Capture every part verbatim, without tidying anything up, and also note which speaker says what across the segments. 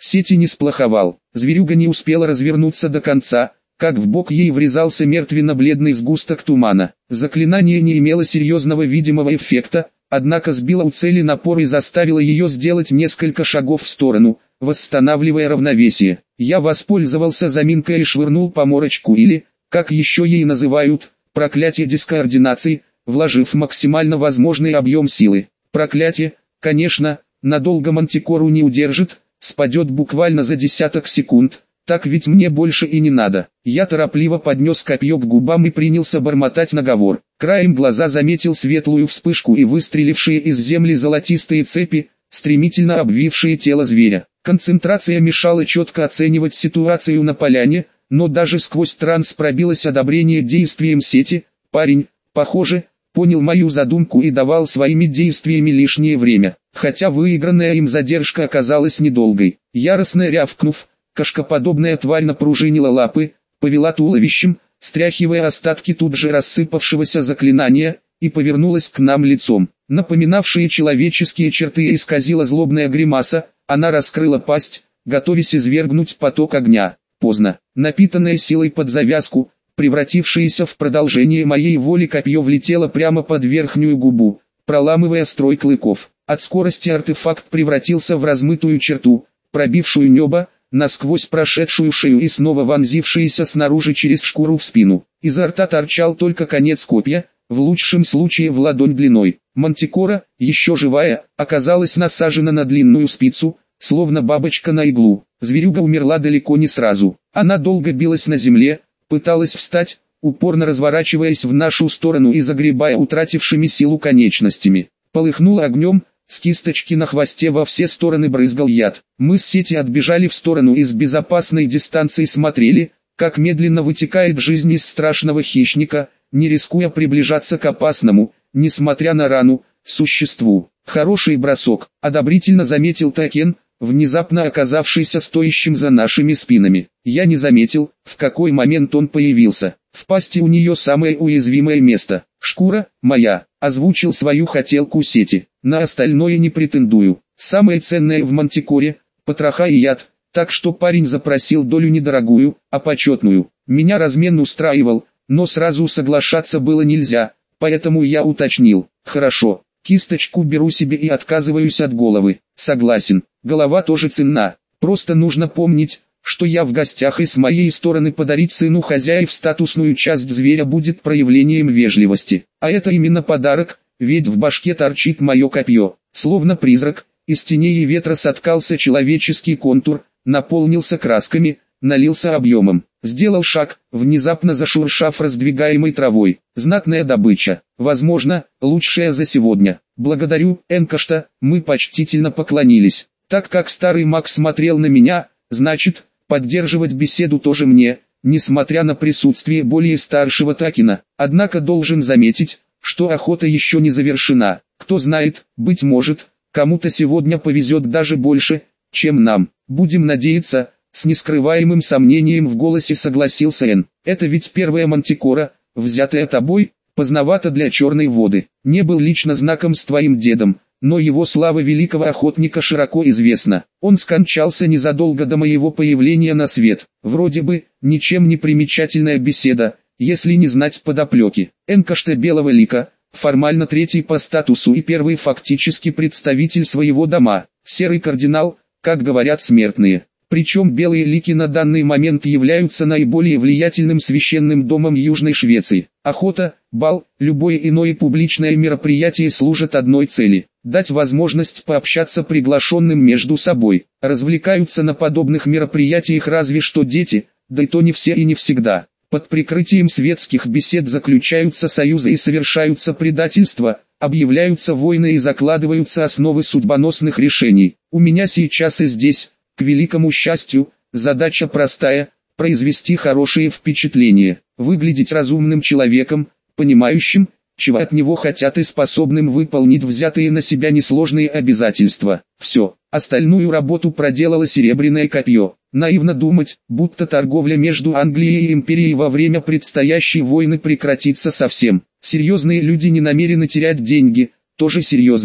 Speaker 1: Сети не сплоховал. Зверюга не успела развернуться до конца, как в бок ей врезался мертвенно-бледный сгусток тумана. Заклинание не имело серьезного видимого эффекта, однако сбило у цели напор и заставило ее сделать несколько шагов в сторону, восстанавливая равновесие. Я воспользовался заминкой и швырнул поморочку или, как еще ей называют, проклятие дискоординации, вложив максимально возможный объем силы. Проклятие, конечно, надолго мантикору не удержит, спадет буквально за десяток секунд, так ведь мне больше и не надо. Я торопливо поднес копье к губам и принялся бормотать наговор. Краем глаза заметил светлую вспышку и выстрелившие из земли золотистые цепи, стремительно обвившие тело зверя. Концентрация мешала четко оценивать ситуацию на поляне, но даже сквозь транс пробилось одобрение действием сети. Парень, похоже, понял мою задумку и давал своими действиями лишнее время, хотя выигранная им задержка оказалась недолгой. Яростно рявкнув, кошкоподобная тварь напружинила лапы, повела туловищем, стряхивая остатки тут же рассыпавшегося заклинания, и повернулась к нам лицом. Напоминавшие человеческие черты исказила злобная гримаса, она раскрыла пасть, готовясь извергнуть поток огня. Поздно. Напитанная силой под завязку, превратившееся в продолжение моей воли копье влетело прямо под верхнюю губу, проламывая строй клыков. От скорости артефакт превратился в размытую черту, пробившую небо, насквозь прошедшую шею и снова вонзившиеся снаружи через шкуру в спину. Изо рта торчал только конец копья, в лучшем случае в ладонь длиной. Мантикора, еще живая, оказалась насажена на длинную спицу, словно бабочка на иглу. Зверюга умерла далеко не сразу. Она долго билась на земле, пыталась встать, упорно разворачиваясь в нашу сторону и загребая утратившими силу конечностями. Полыхнула огнем, с кисточки на хвосте во все стороны брызгал яд. Мы с Сети отбежали в сторону и с безопасной дистанции смотрели, как медленно вытекает жизнь из страшного хищника, не рискуя приближаться к опасному, несмотря на рану, существу. Хороший бросок, одобрительно заметил Такен, внезапно оказавшийся стоящим за нашими спинами. Я не заметил, в какой момент он появился. В пасти у нее самое уязвимое место. Шкура, моя, озвучил свою хотелку Сети. На остальное не претендую. Самое ценное в мантикоре – потроха и яд, так что парень запросил долю недорогую, а почетную. Меня размен устраивал, но сразу соглашаться было нельзя, поэтому я уточнил. Хорошо, кисточку беру себе и отказываюсь от головы. Согласен, голова тоже ценна. Просто нужно помнить, что я в гостях, и с моей стороны подарить сыну хозяев статусную часть зверя будет проявлением вежливости. А это именно подарок, ведь в башке торчит мое копье. Словно призрак, из теней и ветра соткался человеческий контур, наполнился красками, налился объемом. Сделал шаг, внезапно зашуршав раздвигаемой травой. Знатная добыча, возможно, лучшая за сегодня. Благодарю, Энкашта, мы почтительно поклонились. Так как старый маг смотрел на меня, значит, поддерживать беседу тоже мне, несмотря на присутствие более старшего Такина. Однако должен заметить, что охота еще не завершена. Кто знает, быть может, кому-то сегодня повезет даже больше, чем нам. Будем надеяться. С нескрываемым сомнением в голосе согласился Эн. Это ведь первая мантикора, взятая тобой, поздновато для черной воды. Не был лично знаком с твоим дедом, но его слава великого охотника широко известна. Он скончался незадолго до моего появления на свет. Вроде бы, ничем не примечательная беседа, если не знать подоплеки. Энкаште Белого Лика, формально третий по статусу и первый фактически представитель своего дома. Серый кардинал, как говорят смертные. Причем Белые Лики на данный момент являются наиболее влиятельным священным домом Южной Швеции. Охота, бал, любое иное публичное мероприятие служат одной цели – дать возможность пообщаться приглашенным между собой. Развлекаются на подобных мероприятиях разве что дети, да и то не все и не всегда. Под прикрытием светских бесед заключаются союзы и совершаются предательства, объявляются войны и закладываются основы судьбоносных решений. У меня сейчас и здесь, к великому счастью, задача простая – произвести хорошее впечатление, выглядеть разумным человеком, понимающим, чего от него хотят и способным выполнить взятые на себя несложные обязательства. Все, остальную работу проделало Серебряное Копье. Наивно думать, будто торговля между Англией и Империей во время предстоящей войны прекратится совсем. Серьезные люди не намерены терять деньги, тоже серьезные.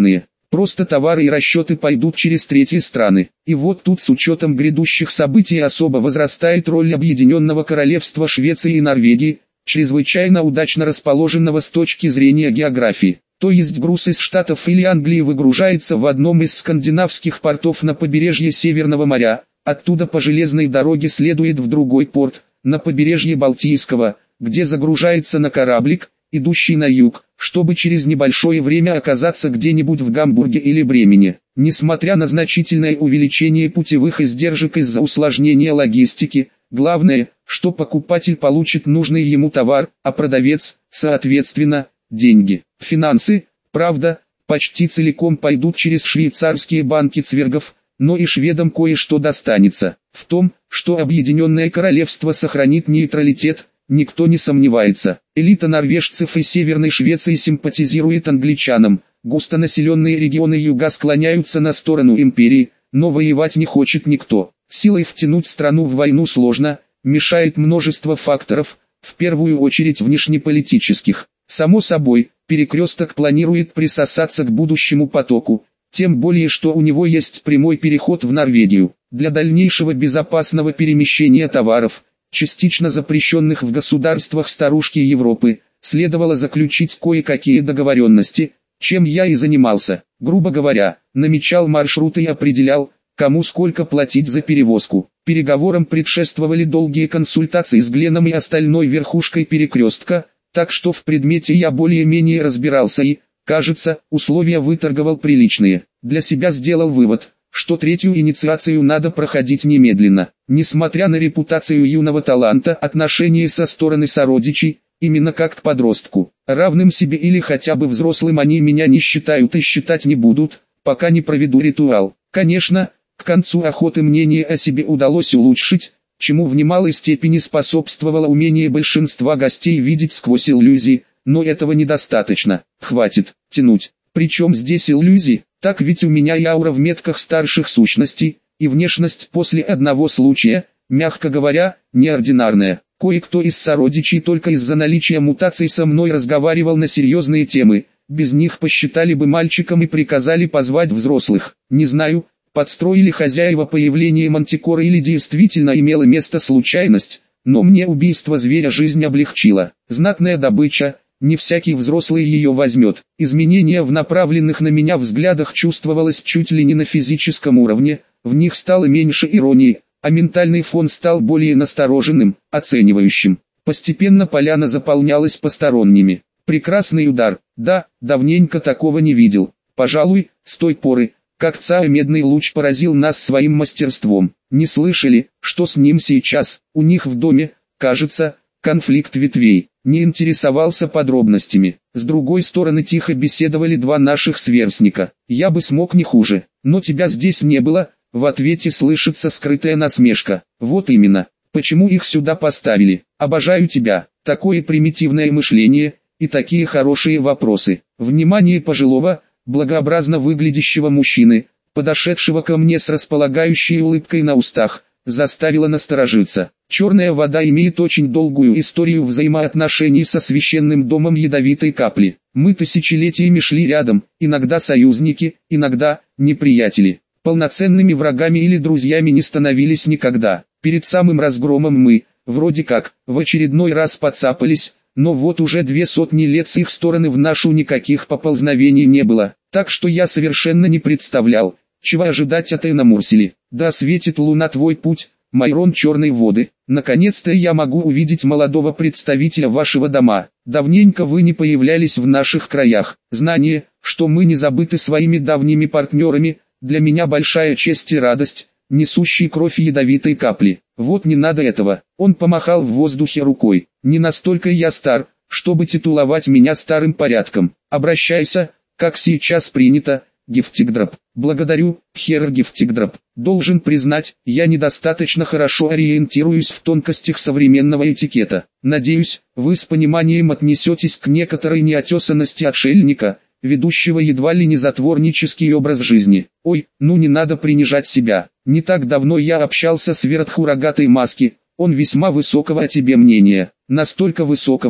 Speaker 1: Просто товары и расчеты пойдут через третьи страны. И вот тут с учетом грядущих событий особо возрастает роль Объединенного Королевства Швеции и Норвегии, чрезвычайно удачно расположенного с точки зрения географии. То есть груз из Штатов или Англии выгружается в одном из скандинавских портов на побережье Северного моря, оттуда по железной дороге следует в другой порт, на побережье Балтийского, где загружается на кораблик, идущий на юг, чтобы через небольшое время оказаться где-нибудь в Гамбурге или Бремене. Несмотря на значительное увеличение путевых издержек из-за усложнения логистики, главное, что покупатель получит нужный ему товар, а продавец, соответственно, деньги. Финансы, правда, почти целиком пойдут через швейцарские банки цвергов, но и шведам кое-что достанется. В том, что Объединенное Королевство сохранит нейтралитет, никто не сомневается. Элита норвежцев и Северной Швеции симпатизирует англичанам, густонаселенные регионы юга склоняются на сторону империи, но воевать не хочет никто. Силой втянуть страну в войну сложно, мешает множество факторов, в первую очередь внешнеполитических. Само собой, перекресток планирует присосаться к будущему потоку, тем более что у него есть прямой переход в Норвегию. Для дальнейшего безопасного перемещения товаров, частично запрещенных в государствах старушки Европы, следовало заключить кое-какие договоренности, чем я и занимался. Грубо говоря, намечал маршруты и определял, кому сколько платить за перевозку. Переговорам предшествовали долгие консультации с Гленом и остальной верхушкой перекрестка, так что в предмете я более-менее разбирался и, кажется, условия выторговал приличные. Для себя сделал вывод, что третью инициацию надо проходить немедленно. Несмотря на репутацию юного таланта, отношения со стороны сородичей, именно как к подростку, равным себе или хотя бы взрослым они меня не считают и считать не будут, пока не проведу ритуал. Конечно, к концу охоты мнение о себе удалось улучшить, чему в немалой степени способствовало умение большинства гостей видеть сквозь иллюзии, но этого недостаточно. Хватит тянуть. Причем здесь иллюзии? Так ведь у меня и аура в метках старших сущностей, и внешность после одного случая, мягко говоря, неординарная. Кое-кто из сородичей только из-за наличия мутаций со мной разговаривал на серьезные темы, без них посчитали бы мальчиком и приказали позвать взрослых. Не знаю, подстроили хозяева появление Мантикора или действительно имела место случайность, но мне убийство зверя жизнь облегчило. Знатная добыча, не всякий взрослый ее возьмет. Изменения в направленных на меня взглядах чувствовалось чуть ли не на физическом уровне, в них стало меньше иронии, а ментальный фон стал более настороженным, оценивающим. Постепенно поляна заполнялась посторонними. Прекрасный удар, да, давненько такого не видел. Пожалуй, с той поры, как Цао Медный Луч поразил нас своим мастерством. Не слышали, что с ним сейчас? У них в доме, кажется, конфликт ветвей. Не интересовался подробностями. С другой стороны тихо беседовали два наших сверстника. Я бы смог не хуже, но тебя здесь не было. В ответе слышится скрытая насмешка. Вот именно. Почему их сюда поставили? Обожаю тебя. Такое примитивное мышление и такие хорошие вопросы. Внимание пожилого, благообразно выглядящего мужчины, подошедшего ко мне с располагающей улыбкой на устах, заставило насторожиться. Черная вода имеет очень долгую историю взаимоотношений со священным домом ядовитой капли. Мы тысячелетиями шли рядом, иногда союзники, иногда неприятели. Полноценными врагами или друзьями не становились никогда. Перед самым разгромом мы, вроде как, в очередной раз подцапались, но вот уже две сотни лет с их стороны в нашу никаких поползновений не было, так что я совершенно не представлял, чего ожидать от Эна Мурсели. Да светит луна твой путь, Майрон Черной воды. Наконец-то я могу увидеть молодого представителя вашего дома. Давненько вы не появлялись в наших краях. Знание, что мы не забыты своими давними партнерами, для меня большая честь и радость, несущий кровь ядовитой капли. Вот не надо этого. Он помахал в воздухе рукой. Не настолько я стар, чтобы титуловать меня старым порядком. Обращайся, как сейчас принято, Гифтигдроп. Благодарю, Хер Гифтигдроп. Должен признать, я недостаточно хорошо ориентируюсь в тонкостях современного этикета. Надеюсь, вы с пониманием отнесетесь к некоторой неотесанности отшельника, ведущего едва ли не затворнический образ жизни. Ой, ну не надо принижать себя. Не так давно я общался с Вертху Рогатой Маски, он весьма высокого о тебе мнения. Настолько высокого,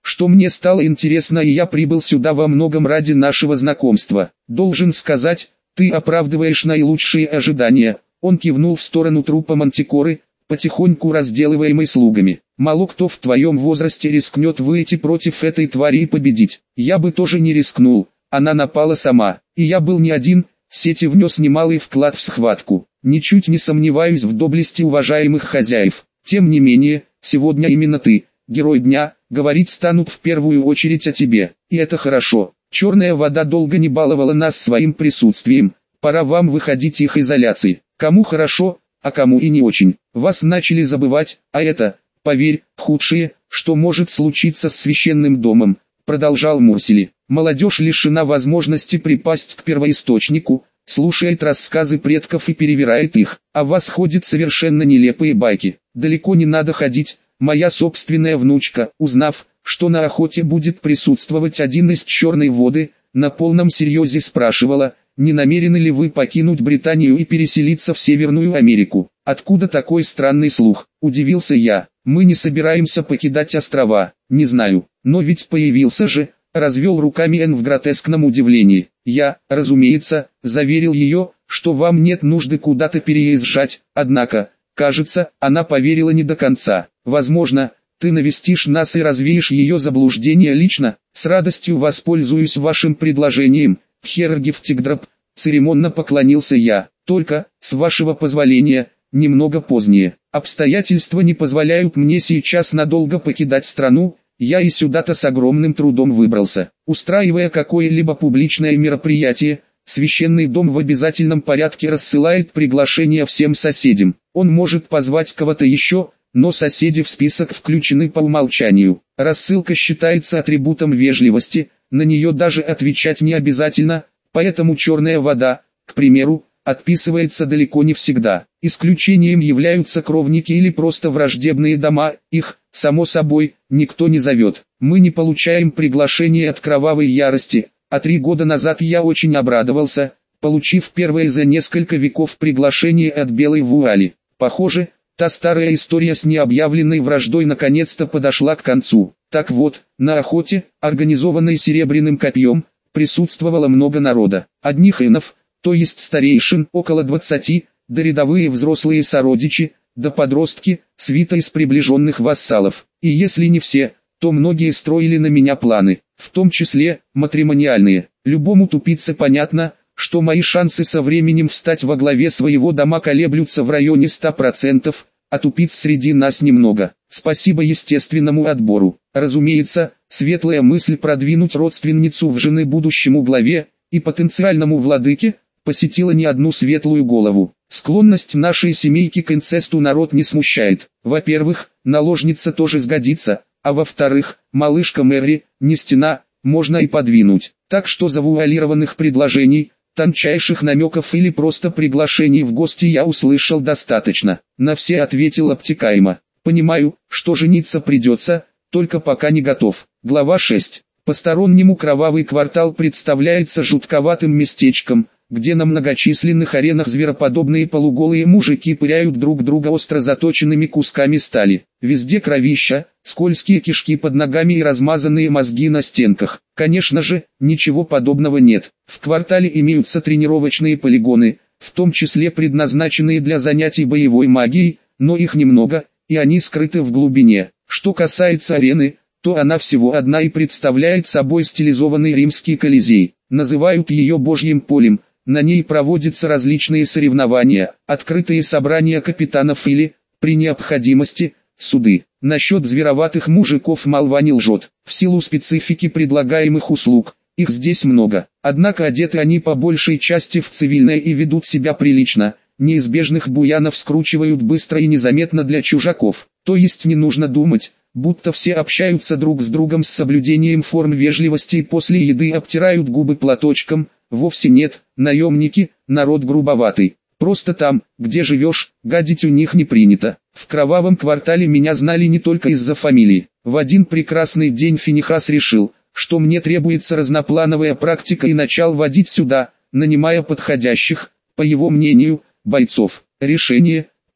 Speaker 1: что мне стало интересно, и я прибыл сюда во многом ради нашего знакомства. Должен сказать, ты оправдываешь наилучшие ожидания. Он кивнул в сторону трупа Мантикоры, потихоньку разделываемой слугами. Мало кто в твоем возрасте рискнет выйти против этой твари и победить. Я бы тоже не рискнул, она напала сама, и я был не один. Сети внес немалый вклад в схватку. Ничуть не сомневаюсь в доблести уважаемых хозяев. Тем не менее, сегодня именно ты, герой дня, говорить станут в первую очередь о тебе. И это хорошо. Черная вода долго не баловала нас своим присутствием. Пора вам выходить их изоляции. Кому хорошо, а кому и не очень. Вас начали забывать, а это, поверь, худшее, что может случиться с священным домом, продолжал Мурсили. Молодежь лишена возможности припасть к первоисточнику, слушает рассказы предков и перевирает их, а вас ходят совершенно нелепые байки. Далеко не надо ходить, моя собственная внучка, узнав, что на охоте будет присутствовать один из Черной воды, на полном серьезе спрашивала, не намерены ли вы покинуть Британию и переселиться в Северную Америку. Откуда такой странный слух? Удивился я. Мы не собираемся покидать острова, не знаю, но ведь появился же. Развел руками Энн в гротескном удивлении. Я, разумеется, заверил ее, что вам нет нужды куда-то переезжать, однако, кажется, она поверила не до конца. Возможно, ты навестишь нас и развеешь ее заблуждение лично. С радостью воспользуюсь вашим предложением, Хергифтигдроп, церемонно поклонился я. Только, с вашего позволения, немного позднее. Обстоятельства не позволяют мне сейчас надолго покидать страну. Я и сюда-то с огромным трудом выбрался. Устраивая какое-либо публичное мероприятие, священный дом в обязательном порядке рассылает приглашения всем соседям. Он может позвать кого-то еще, но соседи в список включены по умолчанию. Рассылка считается атрибутом вежливости, на нее даже отвечать не обязательно, поэтому черная вода, к примеру, отписывается далеко не всегда. Исключением являются кровники или просто враждебные дома, их, само собой, никто не зовет. Мы не получаем приглашения от кровавой ярости, а три года назад я очень обрадовался, получив первое за несколько веков приглашение от белой вуали. Похоже, та старая история с необъявленной враждой наконец-то подошла к концу. Так вот, на охоте, организованной Серебряным копьем, присутствовало много народа. Одних инов, то есть старейшин, около двадцати, да рядовые взрослые сородичи, да подростки, свита из приближенных вассалов. И если не все, то многие строили на меня планы, в том числе, матримониальные. Любому тупице понятно, что мои шансы со временем встать во главе своего дома колеблются в районе ста процентов, а тупиц среди нас немного. Спасибо естественному отбору. Разумеется, светлая мысль продвинуть родственницу в жены будущему главе и потенциальному владыке посетила не одну светлую голову. Склонность нашей семейки к инцесту народ не смущает. Во-первых, наложница тоже сгодится, а во-вторых, малышка Мэри, не стена, можно и подвинуть. Так что завуалированных предложений, тончайших намеков или просто приглашений в гости я услышал достаточно. На все ответил обтекаемо. Понимаю, что жениться придется, только пока не готов. Глава шесть. Постороннему кровавый квартал представляется жутковатым местечком, где на многочисленных аренах звероподобные полуголые мужики пыряют друг друга остро заточенными кусками стали. Везде кровища, скользкие кишки под ногами и размазанные мозги на стенках. Конечно же, ничего подобного нет. В квартале имеются тренировочные полигоны, в том числе предназначенные для занятий боевой магией, но их немного, и они скрыты в глубине. Что касается арены, то она всего одна и представляет собой стилизованный римский колизей. Называют ее Божьим полем. На ней проводятся различные соревнования, открытые собрания капитанов или, при необходимости, суды. Насчет звероватых мужиков молва не лжет. В силу специфики предлагаемых услуг, их здесь много. Однако одеты они по большей части в цивильное и ведут себя прилично. Неизбежных буянов скручивают быстро и незаметно для чужаков. То есть не нужно думать, будто все общаются друг с другом с соблюдением форм вежливости и после еды обтирают губы платочком. Вовсе нет, наемники, народ грубоватый. Просто там, где живешь, гадить у них не принято. В кровавом квартале меня знали не только из-за фамилии. В один прекрасный день Финихас решил, что мне требуется разноплановая практика и начал водить сюда, нанимая подходящих, по его мнению, бойцов. Решение,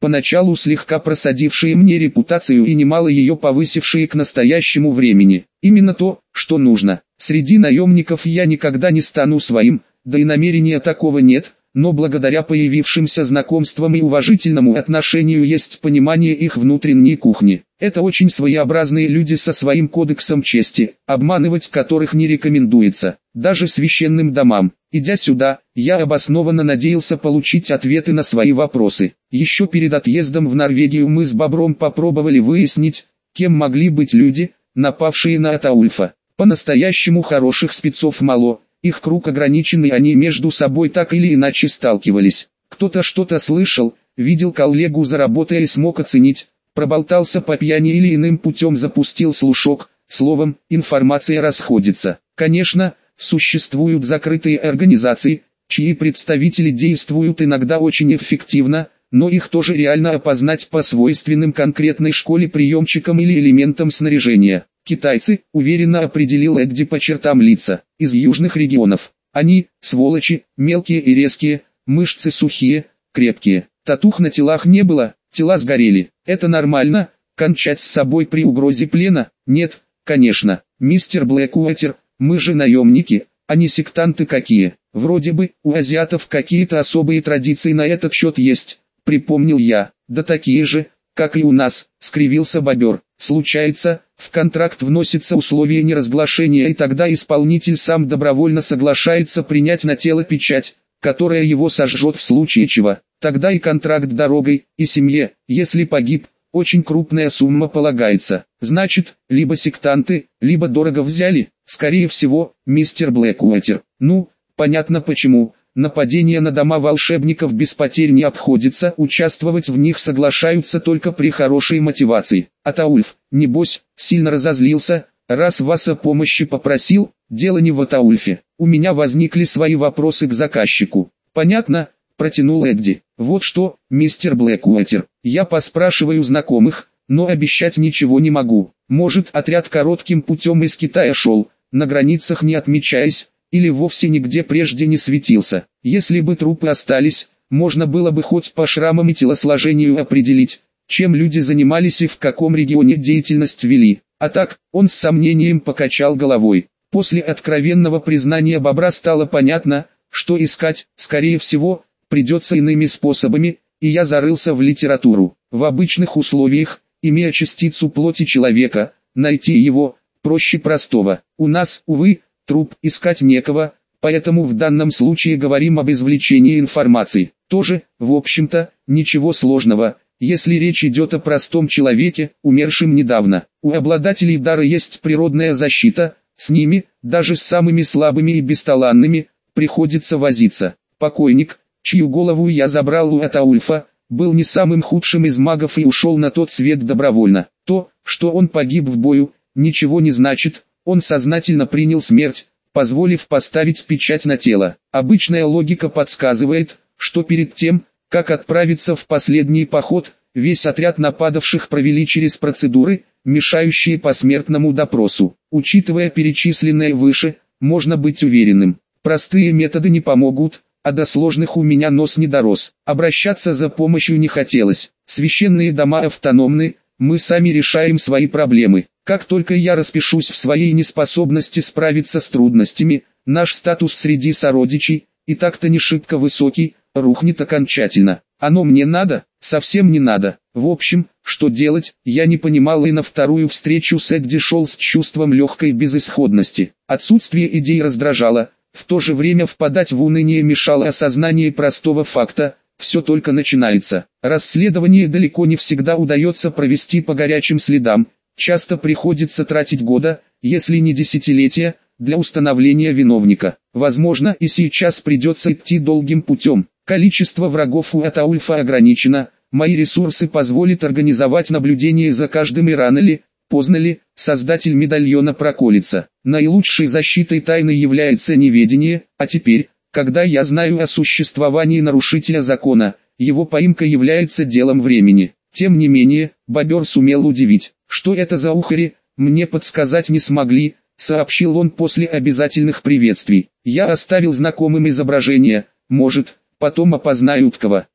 Speaker 1: поначалу слегка просадившие мне репутацию и немало ее повысившие к настоящему времени. Именно то, что нужно. Среди наемников я никогда не стану своим, да и намерения такого нет, но благодаря появившимся знакомствам и уважительному отношению есть понимание их внутренней кухни. Это очень своеобразные люди со своим кодексом чести, обманывать которых не рекомендуется, даже священным домам. Идя сюда, я обоснованно надеялся получить ответы на свои вопросы. Еще перед отъездом в Норвегию мы с Бобром попробовали выяснить, кем могли быть люди, напавшие на Атаульфа. По-настоящему хороших спецов мало. Их круг ограничен, и они между собой так или иначе сталкивались. Кто-то что-то слышал, видел коллегу за работой и смог оценить, проболтался по пьяни или иным путем запустил слушок, словом, информация расходится. Конечно, существуют закрытые организации, чьи представители действуют иногда очень эффективно, но их тоже реально опознать по свойственным конкретной школе приемчикам или элементам снаряжения. Китайцы, уверенно определил Эдди по чертам лица, из южных регионов. Они, сволочи, мелкие и резкие, мышцы сухие, крепкие. Татух на телах не было, тела сгорели. Это нормально, кончать с собой при угрозе плена? Нет, конечно. Мистер Блэкуотер, мы же наемники, а не сектанты какие. Вроде бы, у азиатов какие-то особые традиции на этот счет есть, припомнил я. Да такие же, как и у нас, скривился Бобер. Случается, в контракт вносится условие неразглашения, и тогда исполнитель сам добровольно соглашается принять на тело печать, которая его сожжет в случае чего. Тогда и контракт дорогой, и семье, если погиб, очень крупная сумма полагается. Значит, либо сектанты, либо дорого взяли, скорее всего, мистер Блэкуотер. Ну, понятно почему. Нападение на дома волшебников без потерь не обходится, участвовать в них соглашаются только при хорошей мотивации. Атаульф, небось, сильно разозлился, раз вас о помощи попросил. Дело не в Атаульфе. У меня возникли свои вопросы к заказчику. Понятно, протянул Эдди. Вот что, мистер Блэкуотер, я поспрашиваю знакомых, но обещать ничего не могу. Может, отряд коротким путем из Китая шел, на границах не отмечаясь, или вовсе нигде прежде не светился. Если бы трупы остались, можно было бы хоть по шрамам и телосложению определить, чем люди занимались и в каком регионе деятельность вели. А так, он с сомнением покачал головой. После откровенного признания Бобра стало понятно, что искать, скорее всего, придется иными способами, и я зарылся в литературу. В обычных условиях, имея частицу плоти человека, найти его проще простого. У нас, увы, труп искать некого, поэтому в данном случае говорим об извлечении информации. Тоже, в общем-то, ничего сложного, если речь идет о простом человеке, умершем недавно. У обладателей дара есть природная защита, с ними, даже с самыми слабыми и бесталанными, приходится возиться. Покойник, чью голову я забрал у Атаульфа, был не самым худшим из магов и ушел на тот свет добровольно. То, что он погиб в бою, ничего не значит. Он сознательно принял смерть, позволив поставить печать на тело. Обычная логика подсказывает, что перед тем, как отправиться в последний поход, весь отряд нападавших провели через процедуры, мешающие посмертному допросу. Учитывая перечисленное выше, можно быть уверенным, простые методы не помогут, а до сложных у меня нос не дорос. Обращаться за помощью не хотелось. Священные дома автономны, мы сами решаем свои проблемы. Как только я распишусь в своей неспособности справиться с трудностями, наш статус среди сородичей, и так-то не шибко высокий, рухнет окончательно. Оно мне надо? Совсем не надо. В общем, что делать, я не понимал, и на вторую встречу с Эдди шел с чувством легкой безысходности. Отсутствие идей раздражало, в то же время впадать в уныние мешало осознание простого факта: все только начинается. Расследование далеко не всегда удается провести по горячим следам. Часто приходится тратить года, если не десятилетия, для установления виновника. Возможно, и сейчас придется идти долгим путем. Количество врагов у Атаульфа ограничено, мои ресурсы позволят организовать наблюдение за каждым, и рано ли, поздно ли, создатель медальона проколется. Наилучшей защитой тайны является неведение, а теперь, когда я знаю о существовании нарушителя закона, его поимка является делом времени. Тем не менее, Бобер сумел удивить. Что это за ухари, мне подсказать не смогли, сообщил он после обязательных приветствий. Я оставил знакомым изображение, может, потом опознают кого.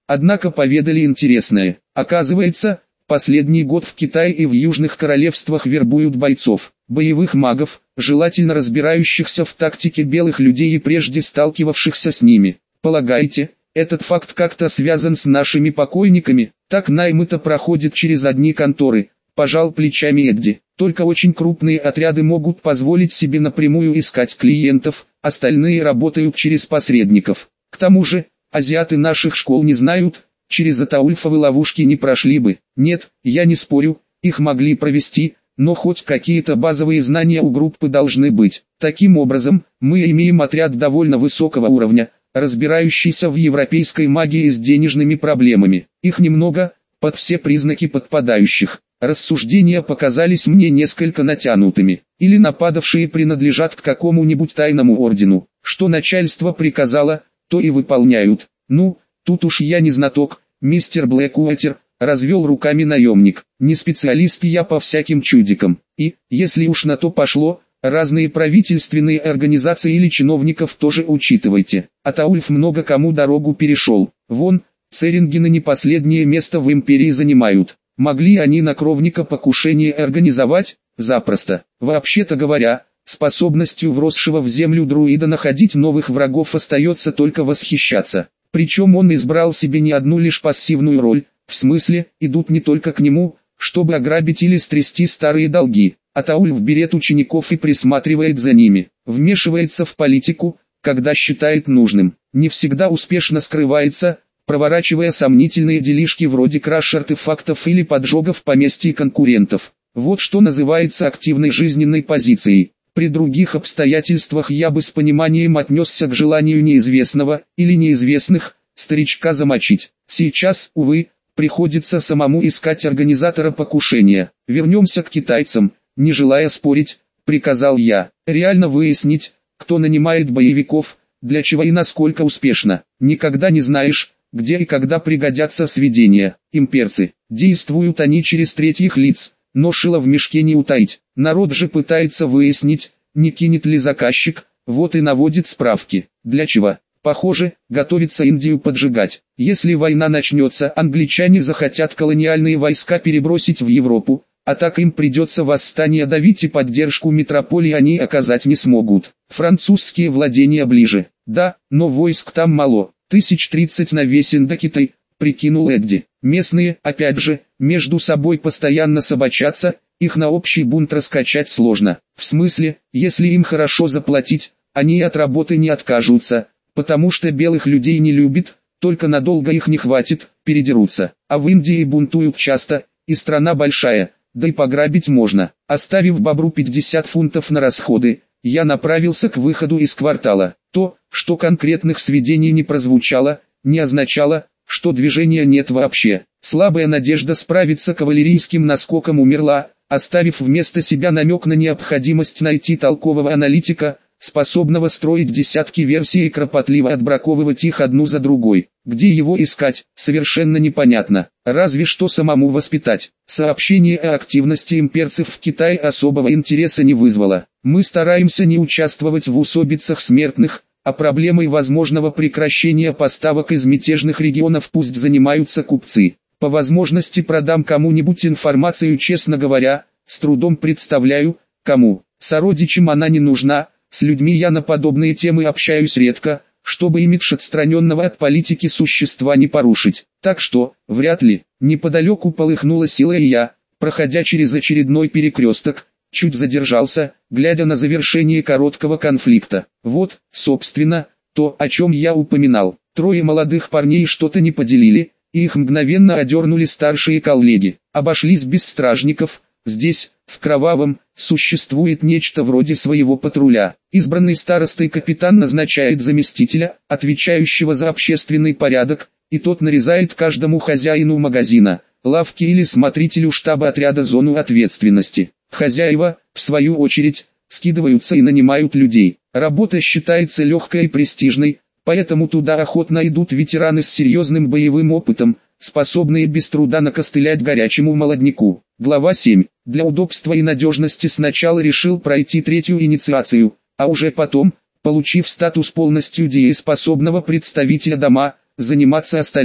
Speaker 1: Однако поведали интересное. Оказывается, последний год в Китае и в Южных Королевствах вербуют бойцов, боевых магов, желательно разбирающихся в тактике белых людей и прежде сталкивавшихся с ними. Полагаете, этот факт как-то связан с нашими покойниками? Так наймы-то проходят через одни конторы, пожал плечами Эдди. Только очень крупные отряды могут позволить себе напрямую искать клиентов, остальные работают через посредников. К тому же, азиаты наших школ не знают, через Атаульфовы ловушки не прошли бы. Нет, я не спорю, их могли провести, но хоть какие-то базовые знания у группы должны быть. Таким образом, мы имеем отряд довольно высокого уровня, разбирающийся в европейской магии с денежными проблемами. Их немного, под все признаки подпадающих. Рассуждения показались мне несколько натянутыми. Или нападавшие принадлежат к какому-нибудь тайному ордену. Что начальство приказало, то и выполняют. Ну, тут уж я не знаток, мистер Блэкуотер, развел руками наемник. Не специалист я по всяким чудикам. И, если уж на то пошло, разные правительственные организации или чиновников тоже учитывайте. Атаульф много кому дорогу перешел. Вон, Церингены не последнее место в империи занимают. Могли они на кровника покушение организовать? Запросто. Вообще-то говоря, способностью вросшего в землю друида находить новых врагов остается только восхищаться. Причем он избрал себе не одну лишь пассивную роль, в смысле, идут не только к нему, чтобы ограбить или стрясти старые долги. Атаульф берет учеников и присматривает за ними, вмешивается в политику, когда считает нужным. Не всегда успешно скрывается, проворачивая сомнительные делишки вроде краж артефактов или поджогов поместьй конкурентов. Вот что называется активной жизненной позицией. При других обстоятельствах я бы с пониманием отнесся к желанию неизвестного, или неизвестных, старичка замочить. Сейчас, увы, приходится самому искать организатора покушения. Вернемся к китайцам, не желая спорить, приказал я. Реально выяснить, кто нанимает боевиков, для чего и насколько успешно. Никогда не знаешь, где и когда пригодятся сведения. Имперцы, действуют они через третьих лиц, но шило в мешке не утаить. Народ же пытается выяснить, не кинет ли заказчик, вот и наводит справки. Для чего? Похоже, готовится Индию поджигать. Если война начнется, англичане захотят колониальные войска перебросить в Европу, а так им придется восстание давить и поддержку метрополии они оказать не смогут. Французские владения ближе. Да, но войск там мало. Тысяч тридцать на весь Индокитай, прикинул Эдди. Местные, опять же, между собой постоянно собачатся, их на общий бунт раскачать сложно. В смысле, если им хорошо заплатить, они от работы не откажутся, потому что белых людей не любят, только надолго их не хватит, передерутся. А в Индии бунтуют часто, и страна большая, да и пограбить можно. Оставив бобру пятьдесят фунтов на расходы, я направился к выходу из квартала. То, что конкретных сведений не прозвучало, не означало, что движения нет вообще. Слабая надежда справиться кавалерийским наскоком умерла, оставив вместо себя намек на необходимость найти толкового аналитика, способного строить десятки версий и кропотливо отбраковывать их одну за другой. Где его искать, совершенно непонятно, разве что самому воспитать. Сообщение о активности имперцев в Китае особого интереса не вызвало. Мы стараемся не участвовать в усобицах смертных, а проблемой возможного прекращения поставок из мятежных регионов пусть занимаются купцы. По возможности продам кому-нибудь информацию, честно говоря, с трудом представляю, кому. Сородичам она не нужна, с людьми я на подобные темы общаюсь редко, чтобы имидж отстраненного от политики существа не порушить. Так что, вряд ли, неподалеку полыхнула сила, и я, проходя через очередной перекресток, чуть задержался, глядя на завершение короткого конфликта. Вот, собственно, то, о чем я упоминал. Трое молодых парней что-то не поделили, и их мгновенно одернули старшие коллеги. Обошлись без стражников. Здесь, в Кровавом, существует нечто вроде своего патруля. Избранный старостой капитан назначает заместителя, отвечающего за общественный порядок, и тот нарезает каждому хозяину магазина, лавки или смотрителю штаба отряда зону ответственности. Хозяева, в свою очередь, скидываются и нанимают людей. Работа считается легкой и престижной, поэтому туда охотно идут ветераны с серьезным боевым опытом, способные без труда накостылять горячему молодняку. Глава семь. Для удобства и надежности сначала решил пройти третью инициацию, а уже потом, получив статус полностью дееспособного представителя дома, заниматься остальным.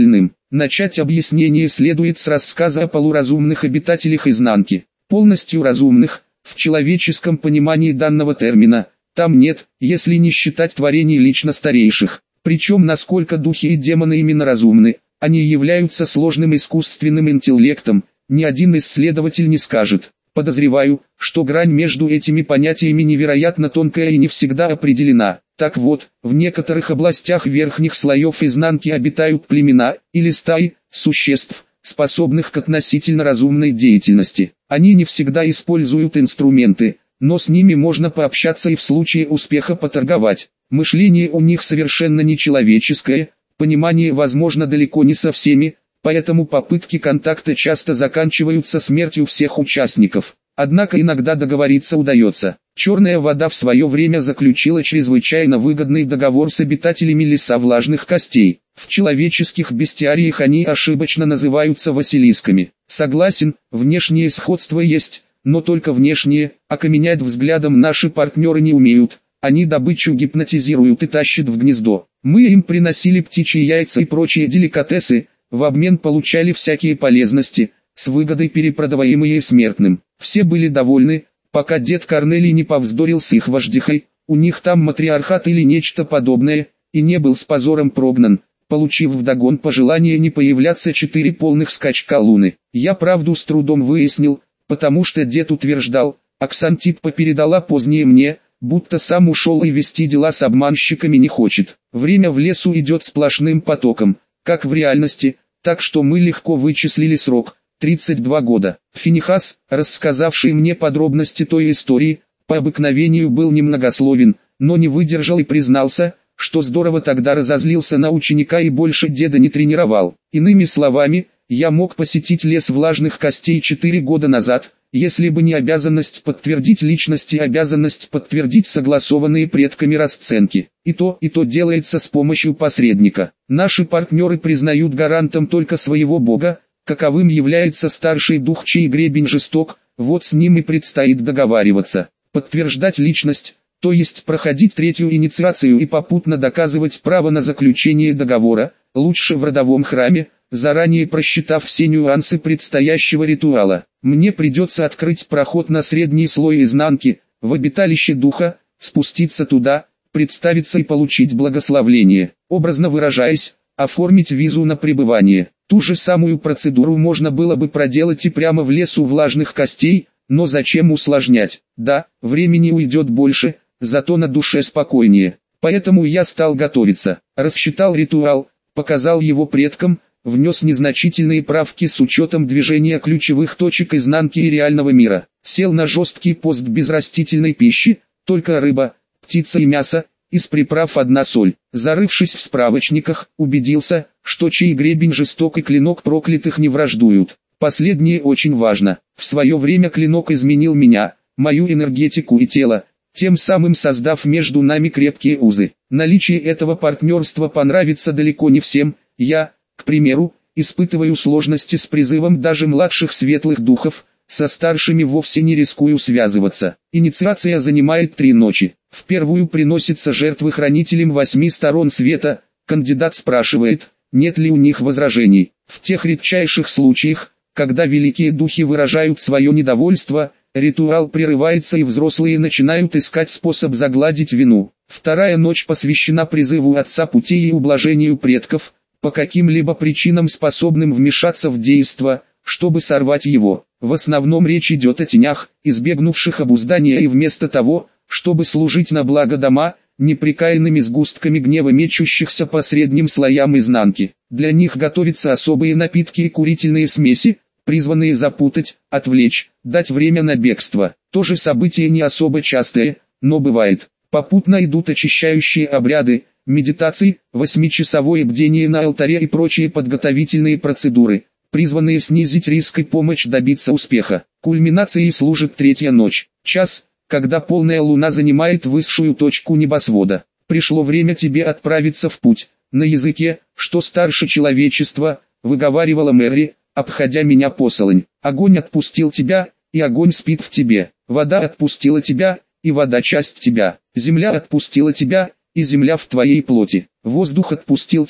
Speaker 1: Начать объяснение следует с рассказа о полуразумных обитателях изнанки. Полностью разумных, в человеческом понимании данного термина, там нет, если не считать творений лично старейших. Причем насколько духи и демоны именно разумны, они являются сложным искусственным интеллектом, ни один исследователь не скажет. Подозреваю, что грань между этими понятиями невероятно тонкая и не всегда определена. Так вот, в некоторых областях верхних слоев изнанки обитают племена, или стаи, существ, способных к относительно разумной деятельности. Они не всегда используют инструменты, но с ними можно пообщаться и в случае успеха поторговать. Мышление у них совершенно нечеловеческое, понимание возможно далеко не со всеми, поэтому попытки контакта часто заканчиваются смертью всех участников. Однако иногда договориться удается. Черная вода в свое время заключила чрезвычайно выгодный договор с обитателями леса влажных костей. В человеческих бестиариях они ошибочно называются василисками. Согласен, внешнее сходство есть, но только внешнее, окаменять взглядом наши партнеры не умеют. Они добычу гипнотизируют и тащат в гнездо. Мы им приносили птичьи яйца и прочие деликатесы, в обмен получали всякие полезности, с выгодой перепродаваемые смертным. Все были довольны, пока дед Корнелий не повздорил с их вождихой, у них там матриархат или нечто подобное, и не был с позором прогнан, получив вдогон пожелание не появляться четыре полных скачка луны. Я правду с трудом выяснил, потому что дед утверждал, а Ксантиппа передала позднее мне, будто сам ушел и вести дела с обманщиками не хочет. Время в лесу идет сплошным потоком, как в реальности, так что мы легко вычислили срок, тридцать два года. Финихас, рассказавший мне подробности той истории, по обыкновению был немногословен, но не выдержал и признался, что здорово тогда разозлился на ученика и больше деда не тренировал. Иными словами, я мог посетить лес влажных костей четыре года назад, если бы не обязанность подтвердить личность и обязанность подтвердить согласованные предками расценки. И то, и то делается с помощью посредника. Наши партнеры признают гарантом только своего бога, каковым является старший дух, чей гребень жесток, вот с ним и предстоит договариваться. Подтверждать личность, то есть проходить третью инициацию и попутно доказывать право на заключение договора, лучше в родовом храме, заранее просчитав все нюансы предстоящего ритуала. Мне придется открыть проход на средний слой изнанки, в обиталище духа, спуститься туда, представиться и получить благословление. Образно выражаясь, оформить визу на пребывание. Ту же самую процедуру можно было бы проделать и прямо в лесу влажных костей, но зачем усложнять? Да, времени уйдет больше, зато на душе спокойнее. Поэтому я стал готовиться, рассчитал ритуал, показал его предкам, внес незначительные правки с учетом движения ключевых точек изнанки и реального мира. Сел на жесткий пост без растительной пищи, только рыба, птица и мясо, из приправ одна соль. Зарывшись в справочниках, убедился, что чей гребень жесток и клинок проклятых не враждуют. Последнее очень важно. В свое время клинок изменил меня, мою энергетику и тело, тем самым создав между нами крепкие узы. Наличие этого партнерства понравится далеко не всем. Я, к примеру, испытываю сложности с призывом даже младших светлых духов, со старшими вовсе не рискую связываться. Инициация занимает три ночи. В первую приносится жертвы хранителям восьми сторон света, кандидат спрашивает, нет ли у них возражений. В тех редчайших случаях, когда великие духи выражают свое недовольство, ритуал прерывается и взрослые начинают искать способ загладить вину. Вторая ночь посвящена призыву Отца Путей и ублажению предков, по каким-либо причинам способным вмешаться в действо, чтобы сорвать его. В основном речь идет о тенях, избегнувших обуздания и вместо того, чтобы служить на благо дома, непрекаянными сгустками гнева мечущихся по средним слоям изнанки. Для них готовятся особые напитки и курительные смеси, призванные запутать, отвлечь, дать время на бегство. То же событие не особо частое, но бывает. Попутно идут очищающие обряды, медитации, восьмичасовое бдение на алтаре и прочие подготовительные процедуры, призванные снизить риск и помочь добиться успеха. Кульминацией служит третья ночь, час, когда полная луна занимает высшую точку небосвода. Пришло время тебе отправиться в путь. На языке, что старше человечества, выговаривала Мэри, обходя меня посолонь. Огонь отпустил тебя, и огонь спит в тебе. Вода отпустила тебя, и вода часть тебя. Земля отпустила тебя, и земля в твоей плоти. Воздух отпустил тебя,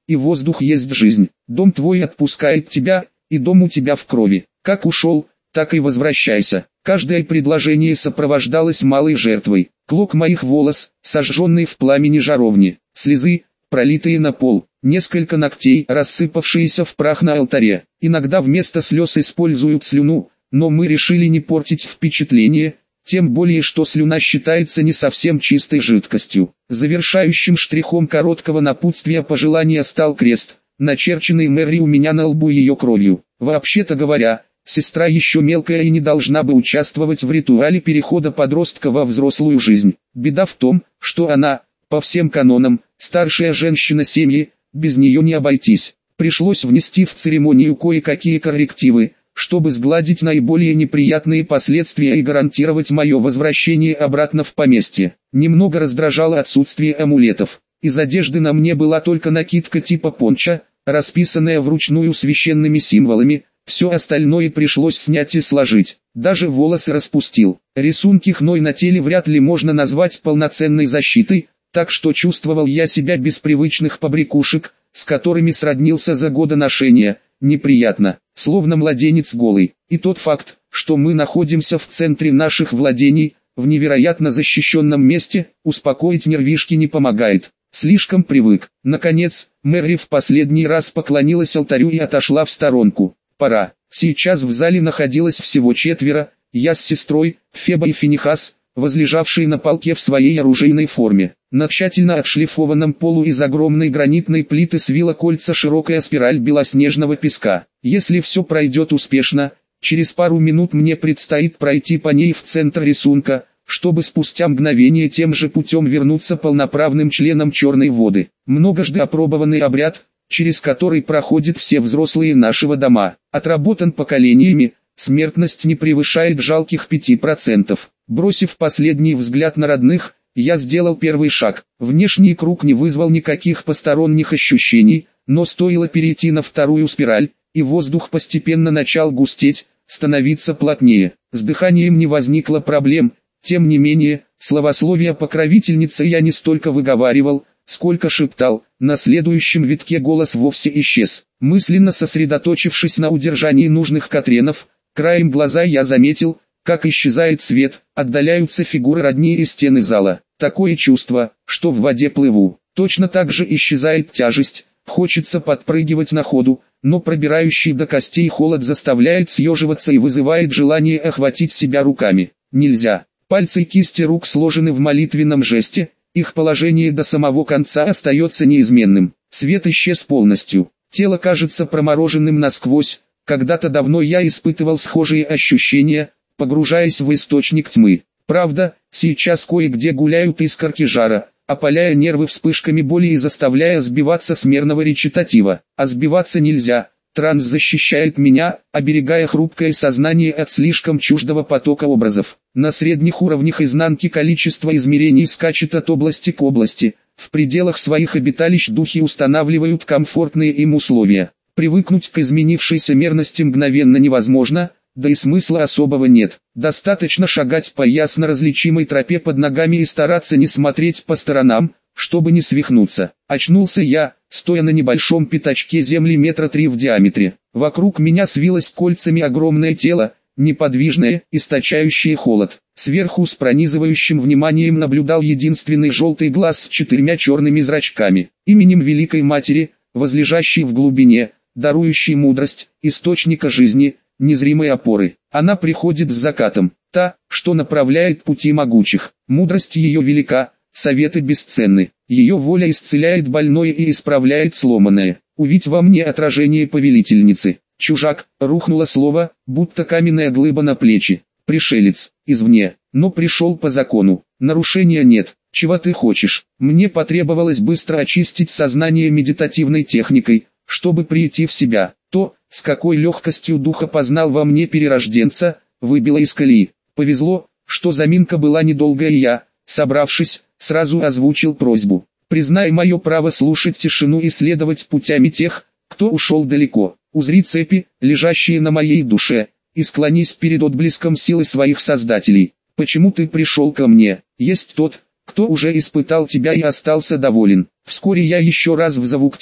Speaker 1: и воздух есть жизнь. Дом твой отпускает тебя, и дом у тебя в крови. Как ушел, так и возвращайся. Каждое предложение сопровождалось малой жертвой. Клок моих волос, сожженный в пламени жаровни, слезы, пролитые на пол, несколько ногтей, рассыпавшиеся в прах на алтаре. Иногда вместо слез используют слюну, но мы решили не портить впечатление, тем более что слюна считается не совсем чистой жидкостью. Завершающим штрихом короткого напутствия пожелания стал крест, начерченный Мэри у меня на лбу ее кровью. Вообще-то говоря, сестра еще мелкая и не должна бы участвовать в ритуале перехода подростка во взрослую жизнь. Беда в том, что она, по всем канонам, старшая женщина семьи, без нее не обойтись. Пришлось внести в церемонию кое-какие коррективы, чтобы сгладить наиболее неприятные последствия и гарантировать мое возвращение обратно в поместье. Немного раздражало отсутствие амулетов. Из одежды на мне была только накидка типа пончо, расписанная вручную священными символами, все остальное пришлось снять и сложить. Даже волосы распустил. Рисунки хной на теле вряд ли можно назвать полноценной защитой, так что чувствовал я себя без привычных побрякушек, с которыми сроднился за годы ношения, неприятно, словно младенец голый. И тот факт, что мы находимся в центре наших владений, в невероятно защищенном месте, успокоить нервишки не помогает. Слишком привык. Наконец, Мэри в последний раз поклонилась алтарю и отошла в сторонку. Пора. Сейчас в зале находилось всего четверо, я с сестрой, Феба и Финихас, возлежавшие на полке в своей оружейной форме. На тщательно отшлифованном полу из огромной гранитной плиты свила кольца широкая спираль белоснежного песка. Если все пройдет успешно, через пару минут мне предстоит пройти по ней в центр рисунка, чтобы спустя мгновение тем же путем вернуться полноправным членом Черной воды. Многожды опробованный обряд, через который проходят все взрослые нашего дома, отработан поколениями, смертность не превышает жалких пяти процентов. Бросив последний взгляд на родных, я сделал первый шаг. Внешний круг не вызвал никаких посторонних ощущений, но стоило перейти на вторую спираль, и воздух постепенно начал густеть, становиться плотнее. С дыханием не возникло проблем, тем не менее, словословие покровительницы я не столько выговаривал, сколько шептал. На следующем витке голос вовсе исчез. Мысленно сосредоточившись на удержании нужных катренов, краем глаза я заметил, как исчезает свет, отдаляются фигуры роднее стены зала. Такое чувство, что в воде плыву. Точно так же исчезает тяжесть, хочется подпрыгивать на ходу, но пробирающий до костей холод заставляет съеживаться и вызывает желание охватить себя руками. Нельзя. Пальцы и кисти рук сложены в молитвенном жесте, их положение до самого конца остается неизменным. Свет исчез полностью. Тело кажется промороженным насквозь. Когда-то давно я испытывал схожие ощущения, погружаясь в источник тьмы. Правда, сейчас кое-где гуляют искорки жара, опаляя нервы вспышками боли и заставляя сбиваться с мерного речитатива. А сбиваться нельзя. Транс защищает меня, оберегая хрупкое сознание от слишком чуждого потока образов. На средних уровнях изнанки количество измерений скачет от области к области. В пределах своих обиталищ духи устанавливают комфортные им условия. Привыкнуть к изменившейся мерности мгновенно невозможно, да и смысла особого нет. Достаточно шагать по ясно различимой тропе под ногами и стараться не смотреть по сторонам, чтобы не свихнуться. Очнулся я, стоя на небольшом пятачке земли метра три в диаметре. Вокруг меня свилось кольцами огромное тело, неподвижное, источающее холод. Сверху с пронизывающим вниманием наблюдал единственный желтый глаз с четырьмя черными зрачками. Именем Великой Матери, возлежащей в глубине, дарующей мудрость, источника жизни, незримой опоры. Она приходит с закатом, та, что направляет пути могучих. Мудрость ее велика, советы бесценны. Ее воля исцеляет больное и исправляет сломанное. Увидь во мне отражение повелительницы. Чужак, рухнуло слово, будто каменная глыба на плечи. Пришелец, извне, но пришел по закону. Нарушения нет. Чего ты хочешь? Мне потребовалось быстро очистить сознание медитативной техникой, чтобы прийти в себя. То, с какой легкостью дух опознал во мне перерожденца, выбило из колеи. Повезло, что заминка была недолгая, и я, собравшись, сразу озвучил просьбу. Признай мое право слушать тишину и следовать путями тех, кто ушел далеко. Узри цепи, лежащие на моей душе, и склонись перед отблеском силы своих создателей. Почему ты пришел ко мне? Есть тот, кто уже испытал тебя и остался доволен. Вскоре я еще раз взову к тебе.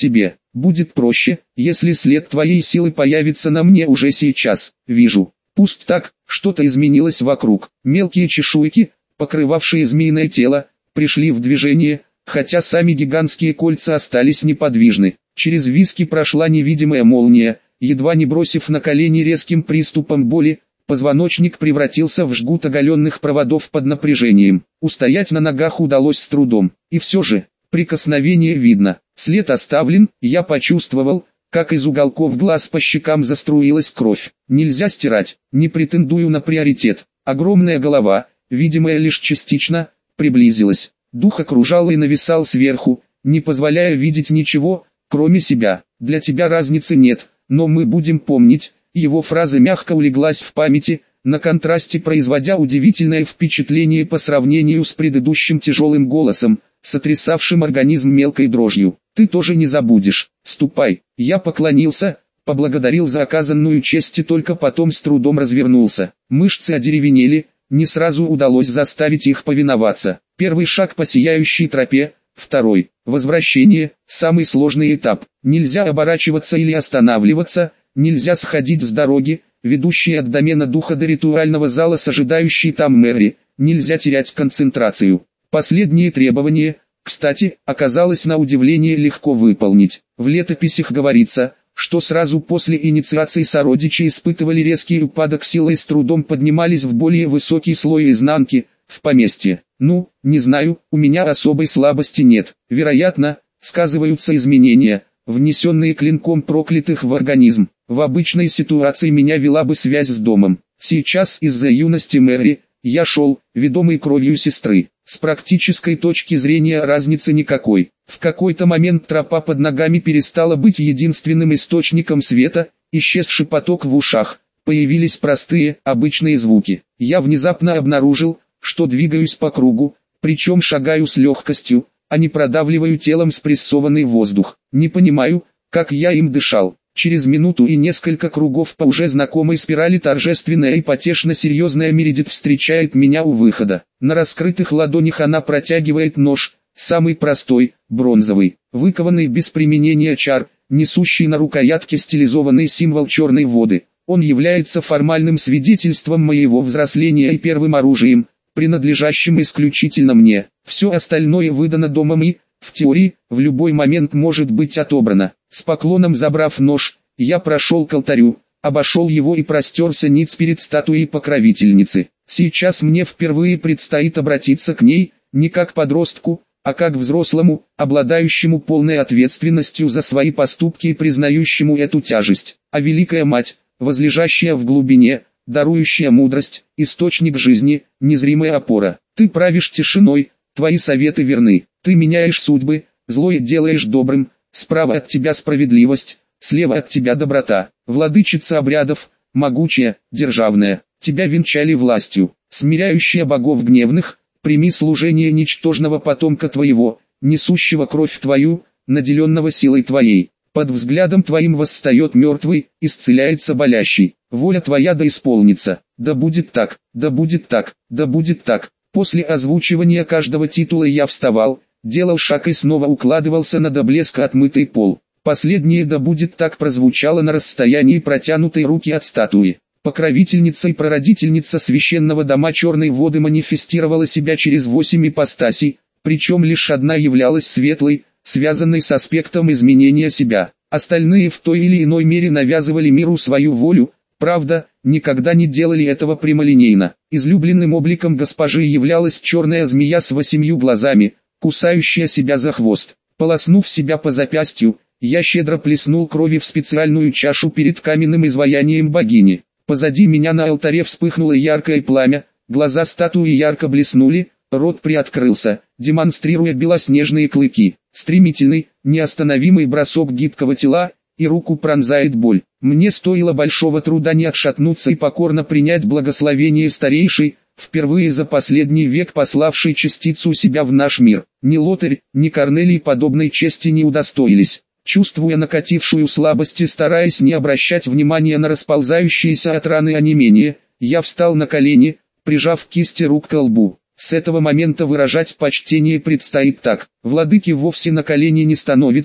Speaker 1: Будет проще, если след твоей силы появится на мне уже сейчас. Вижу. Пусть так, что-то изменилось вокруг. Мелкие чешуйки, покрывавшие змеиное тело, пришли в движение, хотя сами гигантские кольца остались неподвижны. Через виски прошла невидимая молния, едва не бросив на колени резким приступом боли, позвоночник превратился в жгут оголенных проводов под напряжением. Устоять на ногах удалось с трудом, и все же, прикосновение видно, след оставлен, я почувствовал, как из уголков глаз по щекам заструилась кровь. Нельзя стирать, не претендую на приоритет. Огромная голова, видимая лишь частично, приблизилась. Дух окружал и нависал сверху, не позволяя видеть ничего, кроме себя. Для тебя разницы нет, но мы будем помнить. Его фраза мягко улеглась в памяти, на контрасте производя удивительное впечатление по сравнению с предыдущим тяжелым голосом, сотрясавшим организм мелкой дрожью. Ты тоже не забудешь. Ступай. Я поклонился, поблагодарил за оказанную честь и только потом с трудом развернулся. Мышцы одеревенели, не сразу удалось заставить их повиноваться. Первый шаг по сияющей тропе, второй. Возвращение, самый сложный этап. Нельзя оборачиваться или останавливаться, нельзя сходить с дороги, ведущей от домена духа до ритуального зала с ожидающей там Мэри, нельзя терять концентрацию. Последнее требование, кстати, оказалось на удивление легко выполнить. В летописях говорится, что сразу после инициации сородичи испытывали резкий упадок силы и с трудом поднимались в более высокий слой изнанки, в поместье. Ну, не знаю, у меня особой слабости нет. Вероятно, сказываются изменения, внесенные клинком проклятых в организм. В обычной ситуации меня вела бы связь с домом. Сейчас из-за юности Мэри, я шел, ведомый кровью сестры. С практической точки зрения разницы никакой. В какой-то момент тропа под ногами перестала быть единственным источником света, исчез шепоток в ушах, появились простые, обычные звуки. Я внезапно обнаружил, что двигаюсь по кругу, причем шагаю с легкостью, а не продавливаю телом спрессованный воздух. Не понимаю, как я им дышал. Через минуту и несколько кругов по уже знакомой спирали торжественная и потешно-серьезная Мередит встречает меня у выхода. На раскрытых ладонях она протягивает нож, самый простой, бронзовый, выкованный без применения чар, несущий на рукоятке стилизованный символ черной воды. Он является формальным свидетельством моего взросления и первым оружием, принадлежащим исключительно мне. Все остальное выдано домом и, в теории, в любой момент может быть отобрано. С поклоном забрав нож, я прошел к алтарю, обошел его и простерся ниц перед статуей покровительницы. Сейчас мне впервые предстоит обратиться к ней, не как подростку, а как взрослому, обладающему полной ответственностью за свои поступки и признающему эту тяжесть. А Великая Мать, возлежащая в глубине, дарующая мудрость, источник жизни, незримая опора. Ты правишь тишиной, твои советы верны, ты меняешь судьбы, злое делаешь добрым, справа от тебя справедливость, слева от тебя доброта. Владычица обрядов, могучая, державная, тебя венчали властью, смиряющая богов гневных, прими служение ничтожного потомка твоего, несущего кровь твою, наделенного силой твоей. Под взглядом твоим восстает мертвый, исцеляется болящий. Воля твоя да исполнится, да будет так, да будет так, да будет так. После озвучивания каждого титула я вставал, делал шаг и снова укладывался на до блеска отмытый пол. Последнее «да будет так» прозвучало на расстоянии протянутой руки от статуи. Покровительница и прародительница священного дома Черной Воды манифестировала себя через восемь ипостасей, причем лишь одна являлась светлой, связанной с аспектом изменения себя. Остальные в той или иной мере навязывали миру свою волю, правда, никогда не делали этого прямолинейно. Излюбленным обликом госпожи являлась черная змея с восемью глазами, кусающая себя за хвост. Полоснув себя по запястью, я щедро плеснул крови в специальную чашу перед каменным изваянием богини. Позади меня на алтаре вспыхнуло яркое пламя, глаза статуи ярко блеснули, рот приоткрылся, демонстрируя белоснежные клыки. Стремительный, неостановимый бросок гибкого тела, и руку пронзает боль. Мне стоило большого труда не отшатнуться и покорно принять благословение старейшей, впервые за последний век пославшей частицу себя в наш мир. Ни Лотарь, ни Корнелий подобной чести не удостоились. Чувствуя накатившую слабость и стараясь не обращать внимания на расползающиеся от раны онемение, я встал на колени, прижав кисти рук к лбу. С этого момента выражать почтение предстоит так. Владыки вовсе на колени не становятся,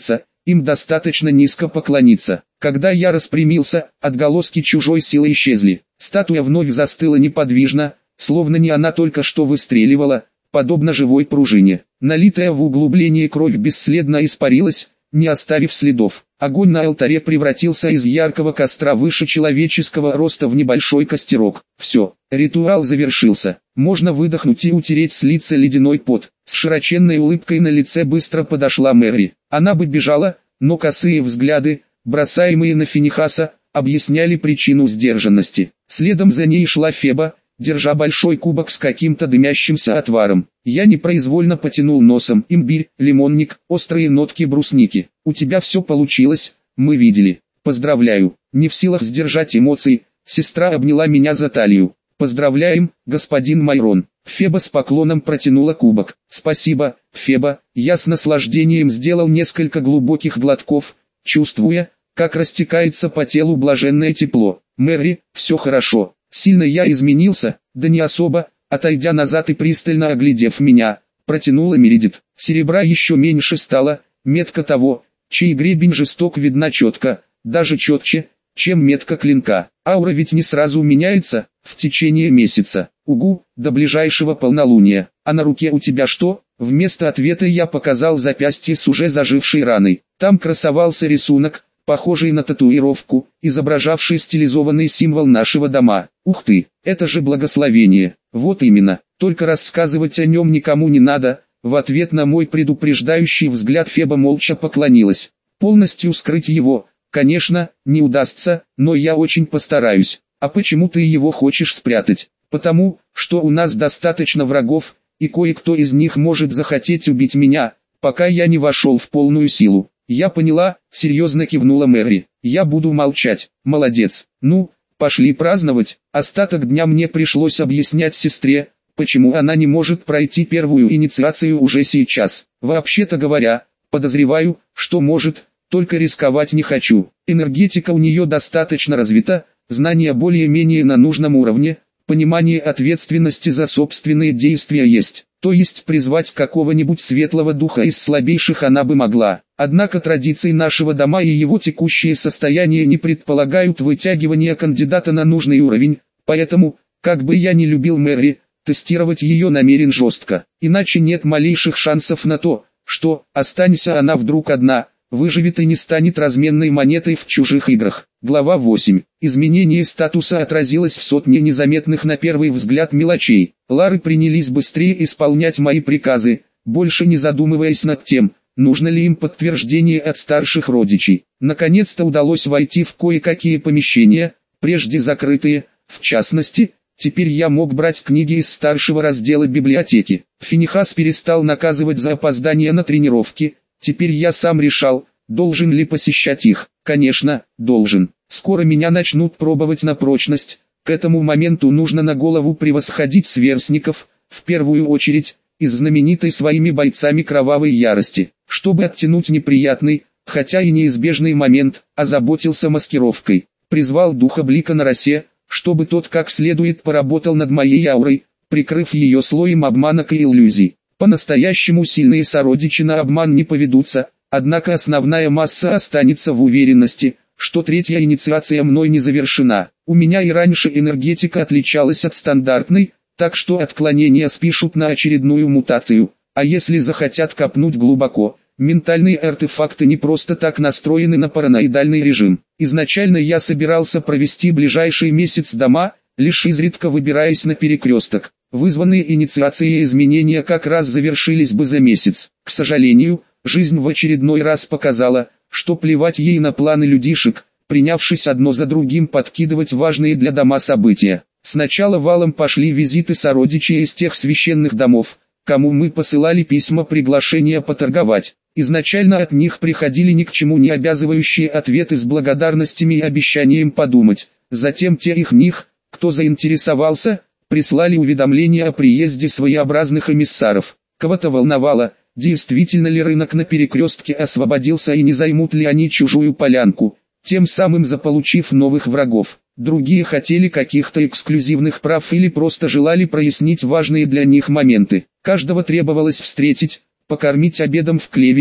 Speaker 1: им достаточно низко поклониться. Когда я распрямился, отголоски чужой силы исчезли. Статуя вновь застыла неподвижно, словно не она только что выстреливала, подобно живой пружине. Налитая в углубление кровь бесследно испарилась, не оставив следов. Огонь на алтаре превратился из яркого костра выше человеческого роста в небольшой костерок. Все, ритуал завершился. Можно выдохнуть и утереть с лица ледяной пот. С широченной улыбкой на лице быстро подошла Мэри. Она бы бежала, но косые взгляды, бросаемые на Финихаса, объясняли причину сдержанности. Следом за ней шла Феба, держа большой кубок с каким-то дымящимся отваром. Я непроизвольно потянул носом. Имбирь, лимонник, острые нотки брусники. У тебя все получилось, мы видели. Поздравляю. Не в силах сдержать эмоций, сестра обняла меня за талию. Поздравляем, господин Майрон. Феба с поклоном протянула кубок. Спасибо, Феба. Я с наслаждением сделал несколько глубоких глотков, чувствуя, как растекается по телу блаженное тепло. Мэри, все хорошо. Сильно я изменился, да не особо. Отойдя назад и пристально оглядев меня, протянула Мередит. Серебра еще меньше стало, метка того, чей гребень жесток, видна четко, даже четче, чем метка клинка. Аура ведь не сразу меняется, в течение месяца. Угу, до ближайшего полнолуния. А на руке у тебя что? Вместо ответа я показал запястье с уже зажившей раной. Там красовался рисунок, похожий на татуировку, изображавший стилизованный символ нашего дома. Ух ты, это же благословение. Вот именно, только рассказывать о нем никому не надо. В ответ на мой предупреждающий взгляд Феба молча поклонилась. Полностью скрыть его, конечно, не удастся, но я очень постараюсь. А почему ты его хочешь спрятать? Потому, что у нас достаточно врагов, и кое-кто из них может захотеть убить меня, пока я не вошел в полную силу. Я поняла, серьезно кивнула Мэри. Я буду молчать. Молодец. Ну, пошли праздновать. Остаток дня мне пришлось объяснять сестре, почему она не может пройти первую инициацию уже сейчас. Вообще-то говоря, подозреваю, что может, только рисковать не хочу. Энергетика у нее достаточно развита, знания более-менее на нужном уровне, понимание ответственности за собственные действия есть. То есть призвать какого-нибудь светлого духа из слабейших она бы могла. Однако традиции нашего дома и его текущее состояние не предполагают вытягивания кандидата на нужный уровень, поэтому, как бы я ни любил Мэри, тестировать ее намерен жестко. Иначе нет малейших шансов на то, что, останься она вдруг одна, выживет и не станет разменной монетой в чужих играх. Глава восемь. Изменение статуса отразилось в сотне незаметных на первый взгляд мелочей. Лары принялись быстрее исполнять мои приказы, больше не задумываясь над тем, нужно ли им подтверждение от старших родичей. Наконец-то удалось войти в кое-какие помещения, прежде закрытые, в частности, теперь я мог брать книги из старшего раздела библиотеки. Финихас перестал наказывать за опоздание на тренировки, теперь я сам решал, должен ли посещать их. Конечно, должен. Скоро меня начнут пробовать на прочность, к этому моменту нужно на голову превосходить сверстников, в первую очередь, из знаменитой своими бойцами кровавой ярости. Чтобы оттянуть неприятный, хотя и неизбежный момент, озаботился маскировкой. Призвал духа блика на росе, чтобы тот как следует поработал над моей аурой, прикрыв ее слоем обманок и иллюзий. По-настоящему сильные сородичи на обман не поведутся, однако основная масса останется в уверенности, что третья инициация мной не завершена. У меня и раньше энергетика отличалась от стандартной, так что отклонения спишут на очередную мутацию, а если захотят копнуть глубоко, ментальные артефакты не просто так настроены на параноидальный режим. Изначально я собирался провести ближайший месяц дома, лишь изредка выбираясь на перекресток. Вызванные инициацией изменения как раз завершились бы за месяц. К сожалению, жизнь в очередной раз показала, что плевать ей на планы людишек, принявшись одно за другим подкидывать важные для дома события. Сначала валом пошли визиты сородичей из тех священных домов, кому мы посылали письма приглашения поторговать. Изначально от них приходили ни к чему не обязывающие ответы с благодарностями и обещанием подумать. Затем те их них, кто заинтересовался, прислали уведомления о приезде своеобразных эмиссаров. Кого-то волновало, действительно ли рынок на перекрестке освободился и не займут ли они чужую полянку, тем самым заполучив новых врагов. Другие хотели каких-то эксклюзивных прав или просто желали прояснить важные для них моменты. Каждого требовалось встретить, покормить обедом в клевере,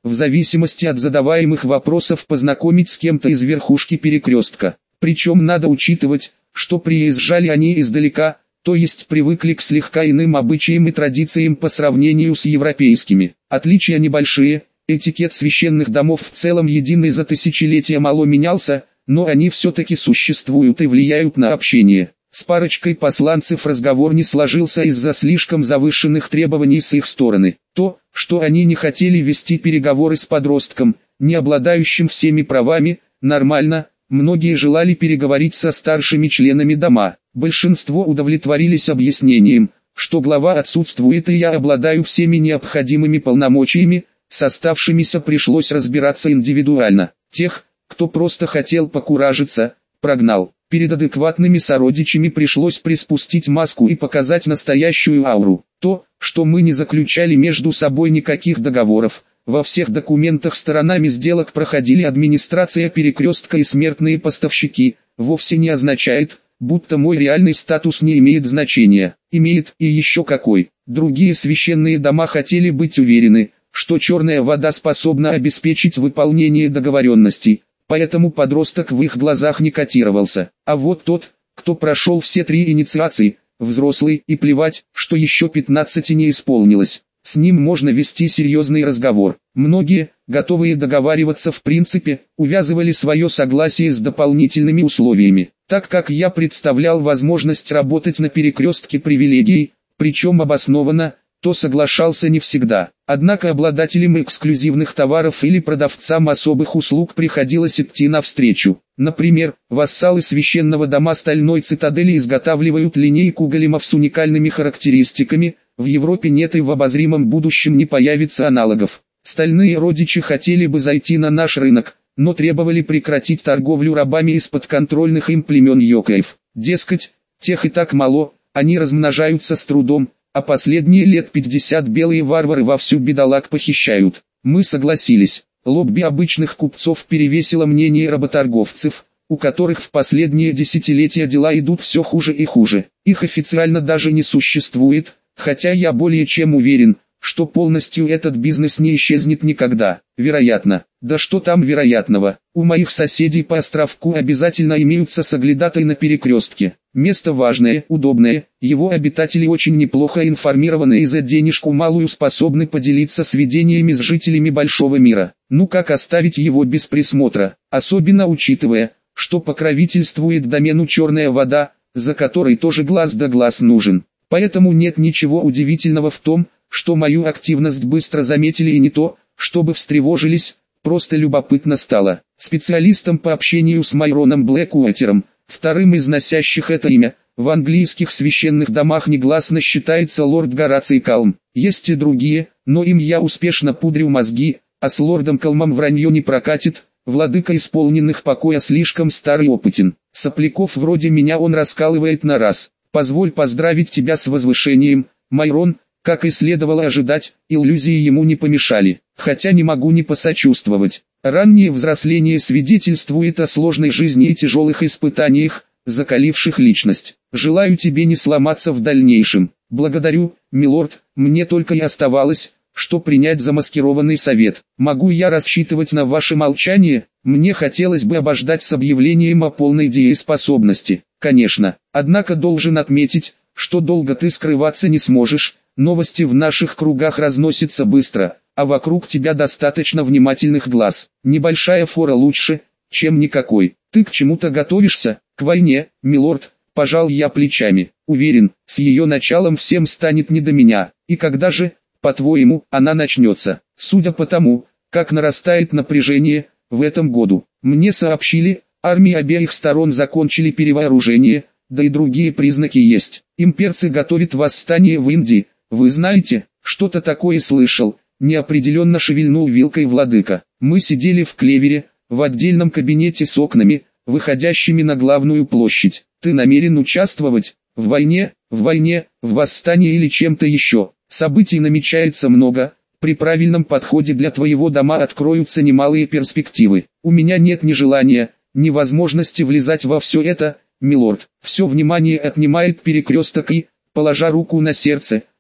Speaker 1: в зависимости от задаваемых вопросов познакомить с кем-то из верхушки перекрестка. Причем надо учитывать, что приезжали они издалека, то есть привыкли к слегка иным обычаям и традициям по сравнению с европейскими. Отличия небольшие, этикет священных домов в целом единый за тысячелетия мало менялся, но они все-таки существуют и влияют на общение. С парочкой посланцев разговор не сложился из-за слишком завышенных требований с их стороны. То, что они не хотели вести переговоры с подростком, не обладающим всеми правами, нормально. Многие желали переговорить со старшими членами дома. Большинство удовлетворились объяснением, что глава отсутствует и я обладаю всеми необходимыми полномочиями, с оставшимися пришлось разбираться индивидуально. Тех, кто просто хотел покуражиться, прогнал. Перед адекватными сородичами пришлось приспустить маску и показать настоящую ауру. То, что мы не заключали между собой никаких договоров, во всех документах сторонами сделок проходили администрация перекрестка и смертные поставщики, вовсе не означает, будто мой реальный статус не имеет значения. Имеет, и еще какой. Другие священные дома хотели быть уверены, что черная вода способна обеспечить выполнение договоренностей, поэтому подросток в их глазах не котировался. А вот тот, кто прошел все три инициации, взрослый, и плевать, что еще пятнадцати не исполнилось. С ним можно вести серьезный разговор. Многие, готовые договариваться в принципе, увязывали свое согласие с дополнительными условиями. Так как я представлял возможность работать на перекрестке привилегий, причем обоснованно, то соглашался не всегда. Однако обладателям эксклюзивных товаров или продавцам особых услуг приходилось идти навстречу. Например, вассалы священного дома Стальной Цитадели изготавливают линейку големов с уникальными характеристиками. В Европе нет и в обозримом будущем не появится аналогов. Стальные родичи хотели бы зайти на наш рынок, но требовали прекратить торговлю рабами из подконтрольных им племен Йокаев. Дескать, тех и так мало, они размножаются с трудом, а последние лет пятьдесят белые варвары вовсю бедолаг похищают. Мы согласились. Лобби обычных купцов перевесило мнение работорговцев, у которых в последние десятилетия дела идут все хуже и хуже. Их официально даже не существует. Хотя я более чем уверен, что полностью этот бизнес не исчезнет никогда. Вероятно. Да что там вероятного. У моих соседей по островку обязательно имеются соглядатаи на перекрестке. Место важное, удобное, его обитатели очень неплохо информированы и за денежку малую способны поделиться сведениями с жителями большого мира. Ну как оставить его без присмотра, особенно учитывая, что покровительствует домену «Черная вода», за которой тоже глаз да глаз нужен. Поэтому нет ничего удивительного в том, что мою активность быстро заметили и не то, чтобы встревожились, просто любопытно стало. Специалистом по общению с Майроном Блэкуотером, вторым из носящих это имя, в английских священных домах негласно считается лорд Гораций Калм. Есть и другие, но им я успешно пудрю мозги, а с лордом Калмом вранье не прокатит. Владыка исполненных покоя слишком старый и опытен. Сопляков вроде меня он раскалывает на раз. Позволь поздравить тебя с возвышением, Майрон. Как и следовало ожидать, иллюзии ему не помешали, хотя не могу не посочувствовать. Раннее взросление свидетельствует о сложной жизни и тяжелых испытаниях, закаливших личность. Желаю тебе не сломаться в дальнейшем. Благодарю, милорд, мне только и оставалось, что принять замаскированный совет. Могу я рассчитывать на ваше молчание? Мне хотелось бы обождать с объявлением о полной дееспособности. Конечно, однако должен отметить, что долго ты скрываться не сможешь. Новости в наших кругах разносятся быстро, а вокруг тебя достаточно внимательных глаз. Небольшая фора лучше, чем никакой. Ты к чему-то готовишься? К войне, милорд? Пожал я плечами. Уверен, с ее началом всем станет не до меня. И когда же, по-твоему, она начнется? Судя по тому, как нарастает напряжение, в этом году. Мне сообщили, армии обеих сторон закончили перевооружение, да и другие признаки есть. Имперцы готовят восстание в Индии. Вы знаете, что-то такое слышал, неопределенно шевельнул вилкой владыка. Мы сидели в клевере, в отдельном кабинете с окнами, выходящими на главную площадь. Ты намерен участвовать? В войне, в войне, в восстании или чем-то еще? Событий намечается много, при правильном подходе для твоего дома откроются немалые перспективы. У меня нет ни желания, ни возможности влезать во все это, милорд. Все внимание отнимает перекресток и, положа руку на сердце,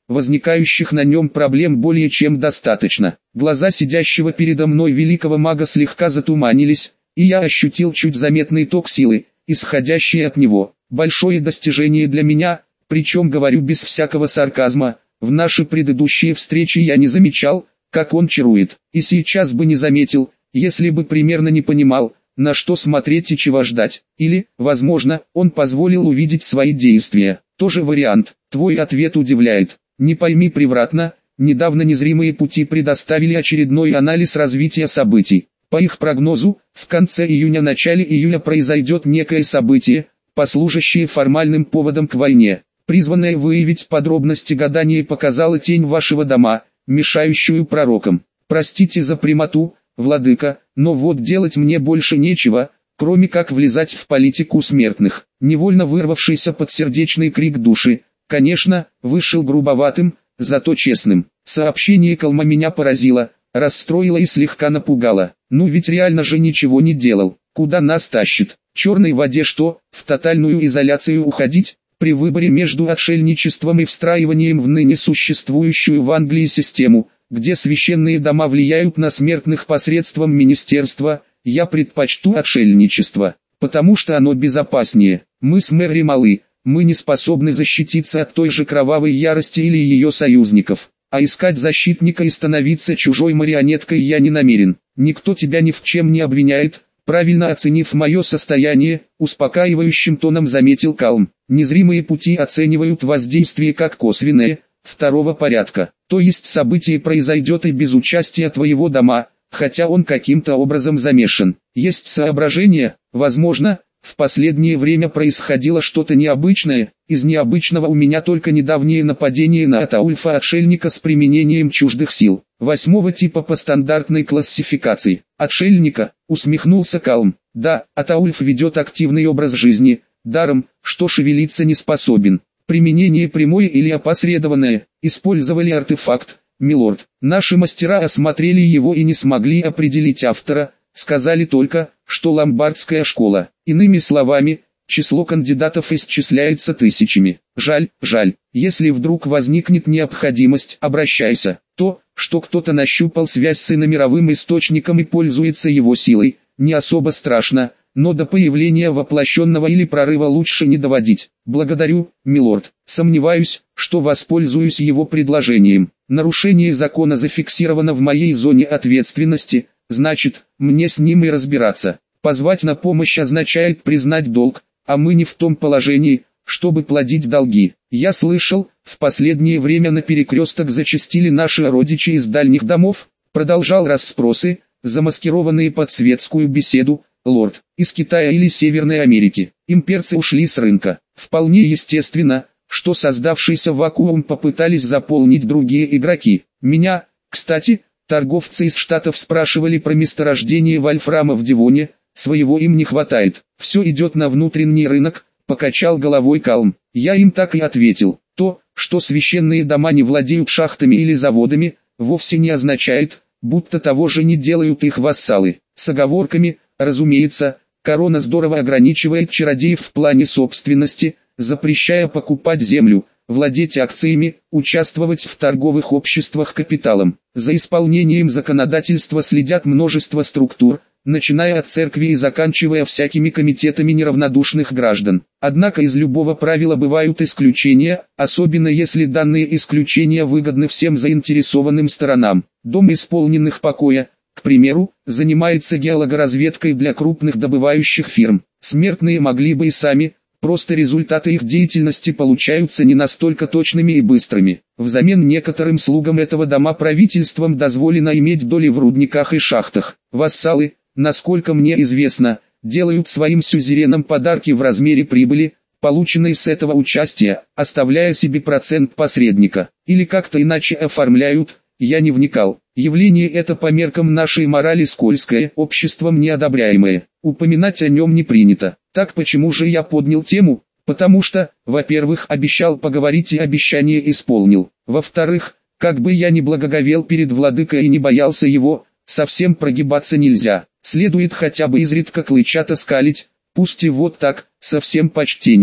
Speaker 1: возникающих на нем проблем более чем достаточно. Глаза сидящего передо мной великого мага слегка затуманились, и я ощутил чуть заметный ток силы, исходящий от него. Большое достижение для меня, причем говорю без всякого сарказма. В наши предыдущие встречи я не замечал, как он чарует, и сейчас бы не заметил, если бы примерно не понимал, на что смотреть и чего ждать. Или, возможно, он позволил увидеть свои действия. Тоже вариант. Твой ответ удивляет. Не пойми превратно, недавно незримые пути предоставили очередной анализ развития событий. По их прогнозу, в конце июня-начале июля произойдет некое событие, послужащее формальным поводом к войне. Призванное выявить подробности гадания показала тень вашего дома, мешающую пророкам. Простите за прямоту, владыка, но вот делать мне больше нечего, кроме как влезать в политику смертных. Невольно вырвавшийся подсердечный крик души, конечно, вышел грубоватым, зато честным. Сообщение Калма меня поразило, расстроило и слегка напугало. Ну ведь реально же ничего не делал. Куда нас тащит? Черной воде что, в тотальную изоляцию уходить? При выборе между отшельничеством и встраиванием в ныне существующую в Англии систему, где священные дома влияют на смертных посредством министерства, я предпочту отшельничество, потому что оно безопаснее. Мы с Мэри малы, мы не способны защититься от той же кровавой ярости или ее союзников, а искать защитника и становиться чужой марионеткой я не намерен. Никто тебя ни в чем не обвиняет. Правильно оценив мое состояние, успокаивающим тоном заметил Калм. Незримые пути оценивают воздействие как косвенное, второго порядка. То есть событие произойдет и без участия твоего дома, хотя он каким-то образом замешан. Есть соображения, возможно, в последнее время происходило что-то необычное. Из необычного у меня только недавнее нападение на Атаульфа-отшельника с применением чуждых сил. Восьмого типа по стандартной классификации. Отшельника, усмехнулся Калм. Да, Атаульф ведет активный образ жизни, даром, что шевелиться не способен. Применение прямое или опосредованное, использовали артефакт, милорд. Наши мастера осмотрели его и не смогли определить автора, сказали только, что ломбардская школа. Иными словами, число кандидатов исчисляется тысячами. Жаль, жаль, если вдруг возникнет необходимость, обращайся. То, что кто-то нащупал связь с иномировым источником и пользуется его силой, не особо страшно, но до появления воплощенного или прорыва лучше не доводить. Благодарю, милорд. Сомневаюсь, что воспользуюсь его предложением. Нарушение закона зафиксировано в моей зоне ответственности, значит, мне с ним и разбираться. Позвать на помощь означает признать долг, а мы не в том положении, чтобы платить долги. Я слышал, в последнее время на перекресток зачастили наши родичи из дальних домов, продолжал расспросы, замаскированные под светскую беседу, лорд, из Китая или Северной Америки. Имперцы ушли с рынка. Вполне естественно, что создавшийся вакуум попытались заполнить другие игроки. Меня, кстати, торговцы из Штатов спрашивали про месторождение вольфрама в Девоне, своего им не хватает. Все идет на внутренний рынок, покачал головой Калм. Я им так и ответил. То, что священные дома не владеют шахтами или заводами, вовсе не означает, будто того же не делают их вассалы. С оговорками, разумеется, корона здорово ограничивает чародеев в плане собственности, запрещая покупать землю, владеть акциями, участвовать в торговых обществах капиталом. За исполнением законодательства следят множество структур, начиная от церкви и заканчивая всякими комитетами неравнодушных граждан. Однако из любого правила бывают исключения, особенно если данные исключения выгодны всем заинтересованным сторонам. Дом исполненных покоя, к примеру, занимается геологоразведкой для крупных добывающих фирм. Смертные могли бы и сами, просто результаты их деятельности получаются не настолько точными и быстрыми. Взамен некоторым слугам этого дома правительством дозволено иметь доли в рудниках и шахтах. Вассалы, насколько мне известно, делают своим сюзеренам подарки в размере прибыли, полученной с этого участия, оставляя себе процент посредника. Или как-то иначе оформляют, я не вникал. Явление это по меркам нашей морали скользкое, обществом неодобряемое. Упоминать о нем не принято. Так почему же я поднял тему? Потому что, во-первых, обещал поговорить и обещание исполнил. Во-вторых, как бы я ни благоговел перед владыкой и не боялся его, совсем прогибаться нельзя. Следует хотя бы изредка клычато скалить, пусть и вот так, со всем почтением.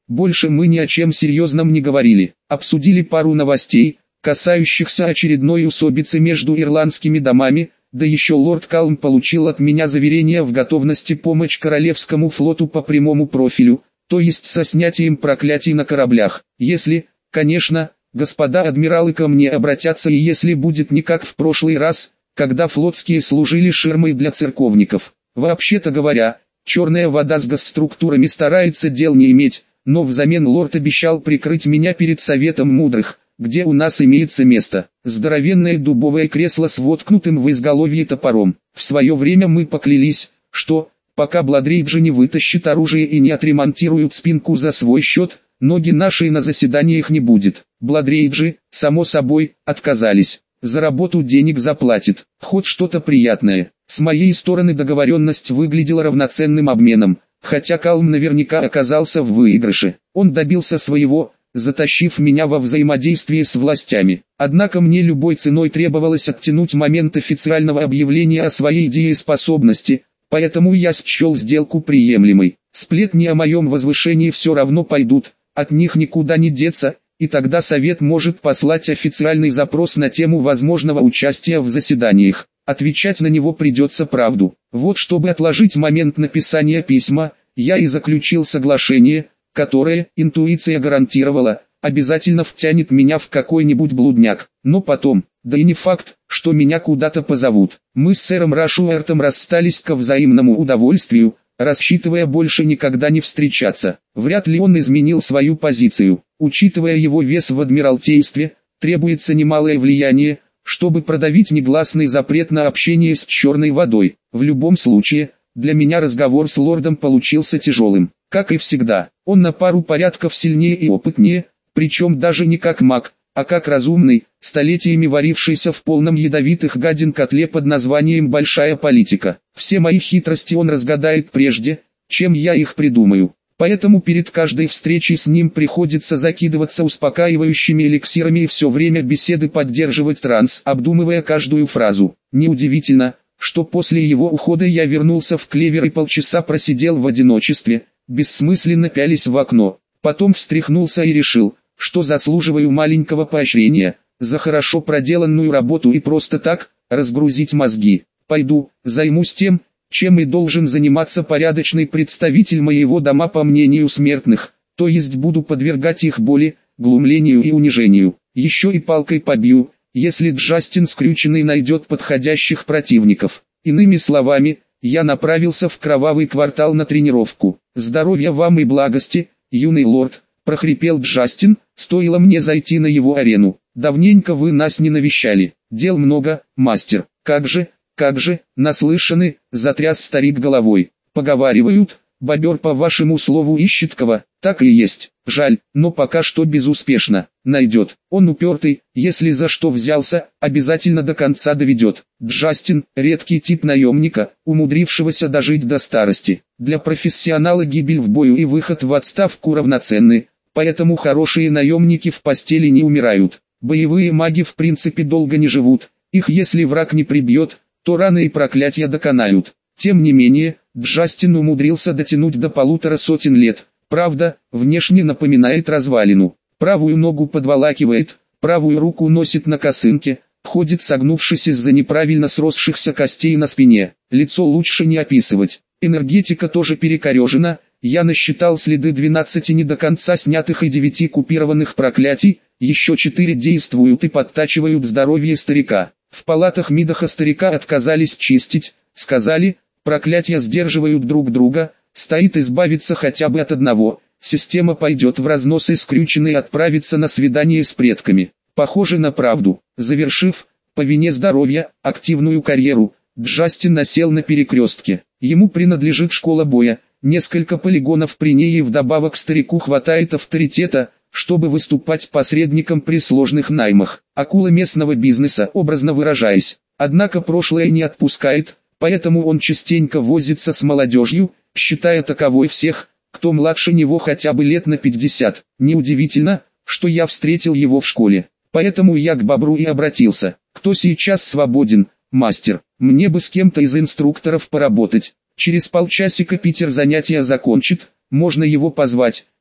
Speaker 1: Больше мы ни о чем серьезном не говорили. Обсудили пару новостей, касающихся очередной усобицы между ирландскими домами, да еще лорд Калм получил от меня заверение в готовности помочь Королевскому флоту по прямому профилю, то есть со снятием проклятий на кораблях. Если, конечно, господа адмиралы ко мне обратятся, и если будет не как в прошлый раз, когда флотские служили ширмой для церковников. Вообще-то говоря, черная вода с госструктурами старается дел не иметь, но взамен лорд обещал прикрыть меня перед советом мудрых, где у нас имеется место. Здоровенное дубовое кресло с воткнутым в изголовье топором. В свое время мы поклялись, что, пока Бладрейджи не вытащит оружие и не отремонтируют спинку за свой счет, ноги нашей на заседаниях не будет. Бладрейджи, само собой, отказались. За работу денег заплатит, хоть что-то приятное. С моей стороны договоренность выглядела равноценным обменом, хотя Калм наверняка оказался в выигрыше. Он добился своего, затащив меня во взаимодействие с властями. Однако мне любой ценой требовалось оттянуть момент официального объявления о своей дееспособности, поэтому я счел сделку приемлемой. Сплетни о моем возвышении все равно пойдут, от них никуда не деться, и тогда совет может послать официальный запрос на тему возможного участия в заседаниях. Отвечать на него придется правду. Вот чтобы отложить момент написания письма, я и заключил соглашение, которое, интуиция гарантировала, обязательно втянет меня в какой-нибудь блудняк. Но потом, да и не факт, что меня куда-то позовут. Мы с сэром Рашуэртом расстались ко взаимному удовольствию, рассчитывая больше никогда не встречаться. Вряд ли он изменил свою позицию. Учитывая его вес в Адмиралтействе, требуется немалое влияние, чтобы продавить негласный запрет на общение с черной водой. В любом случае, для меня разговор с лордом получился тяжелым. Как и всегда, он на пару порядков сильнее и опытнее, причем даже не как маг, а как разумный, столетиями варившийся в полном ядовитых гадин котле под названием «большая политика». Все мои хитрости он разгадает прежде, чем я их придумаю. Поэтому перед каждой встречей с ним приходится закидываться успокаивающими эликсирами и все время беседы поддерживать транс, обдумывая каждую фразу. Неудивительно, что после его ухода я вернулся в клевер и полчаса просидел в одиночестве, бессмысленно пялись в окно. Потом встряхнулся и решил, что заслуживаю маленького поощрения за хорошо проделанную работу и просто так разгрузить мозги. Пойду, займусь тем, чем и должен заниматься порядочный представитель моего дома по мнению смертных, то есть буду подвергать их боли, глумлению и унижению. Еще и палкой побью, если Джастин скрюченный найдет подходящих противников. Иными словами, я направился в кровавый квартал на тренировку. «Здоровья вам и благости, юный лорд», — прохрипел Джастин, стоило мне зайти на его арену. «Давненько вы нас не навещали. Дел много, мастер». «Как же, как же, наслышаны», — затряс старик головой. «Поговаривают, бобер по вашему слову ищет кого». «Так и есть. Жаль, но пока что безуспешно. Найдет. Он упертый, если за что взялся, обязательно до конца доведет». Джастин – редкий тип наемника, умудрившегося дожить до старости. Для профессионала гибель в бою и выход в отставку равноценны, поэтому хорошие наемники в постели не умирают. Боевые маги в принципе долго не живут, их если враг не прибьет, то раны и проклятия доконают. Тем не менее, Джастин умудрился дотянуть до полутора сотен лет. Правда, внешне напоминает развалину. Правую ногу подволакивает, правую руку носит на косынке, ходит согнувшись из-за неправильно сросшихся костей на спине. Лицо лучше не описывать. Энергетика тоже перекорежена, я насчитал следы двенадцати не до конца снятых и девяти купированных проклятий, еще четыре действуют и подтачивают здоровье старика. В палатах Мидаха старика отказались чистить, сказали, проклятия сдерживают друг друга, стоит избавиться хотя бы от одного, система пойдет в разнос и скрюченный отправится на свидание с предками. Похоже на правду. Завершив, по вине здоровья, активную карьеру, Джастин насел на перекрестке. Ему принадлежит школа боя, несколько полигонов при ней и вдобавок старику хватает авторитета, чтобы выступать посредником при сложных наймах. Акула местного бизнеса, образно выражаясь. Однако прошлое не отпускает, поэтому он частенько возится с молодежью, считая таковой всех, кто младше него хотя бы лет на пятьдесят. Неудивительно, что я встретил его в школе. Поэтому я к бобру и обратился. Кто сейчас свободен, мастер? Мне бы с кем-то из инструкторов поработать. Через полчасика Питер занятия закончит, можно его позвать.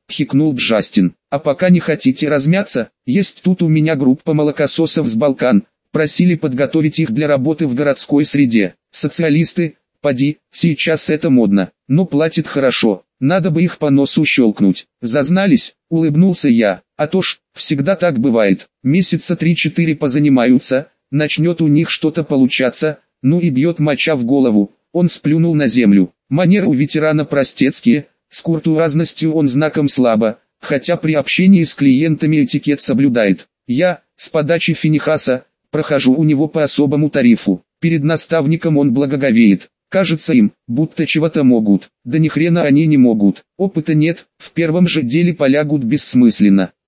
Speaker 1: хикнул Джастин. А пока не хотите размяться, есть тут у меня группа молокососов с Балкан, просили подготовить их для работы в городской среде. Социалисты, поди, сейчас это модно, но платит хорошо, надо бы их по носу щелкнуть. Зазнались, улыбнулся я, а то ж, всегда так бывает, месяца три-четыре позанимаются, начнет у них что-то получаться, ну и бьет моча в голову. Он сплюнул на землю. Манеры у ветерана простецкие, с куртуазностью он знаком слабо, хотя при общении с клиентами этикет соблюдает. Я, с подачи Финихаса, прохожу у него по особому тарифу. Перед наставником он благоговеет. Кажется им, будто чего-то могут. Да ни хрена они не могут. Опыта нет, в первом же деле полягут бессмысленно.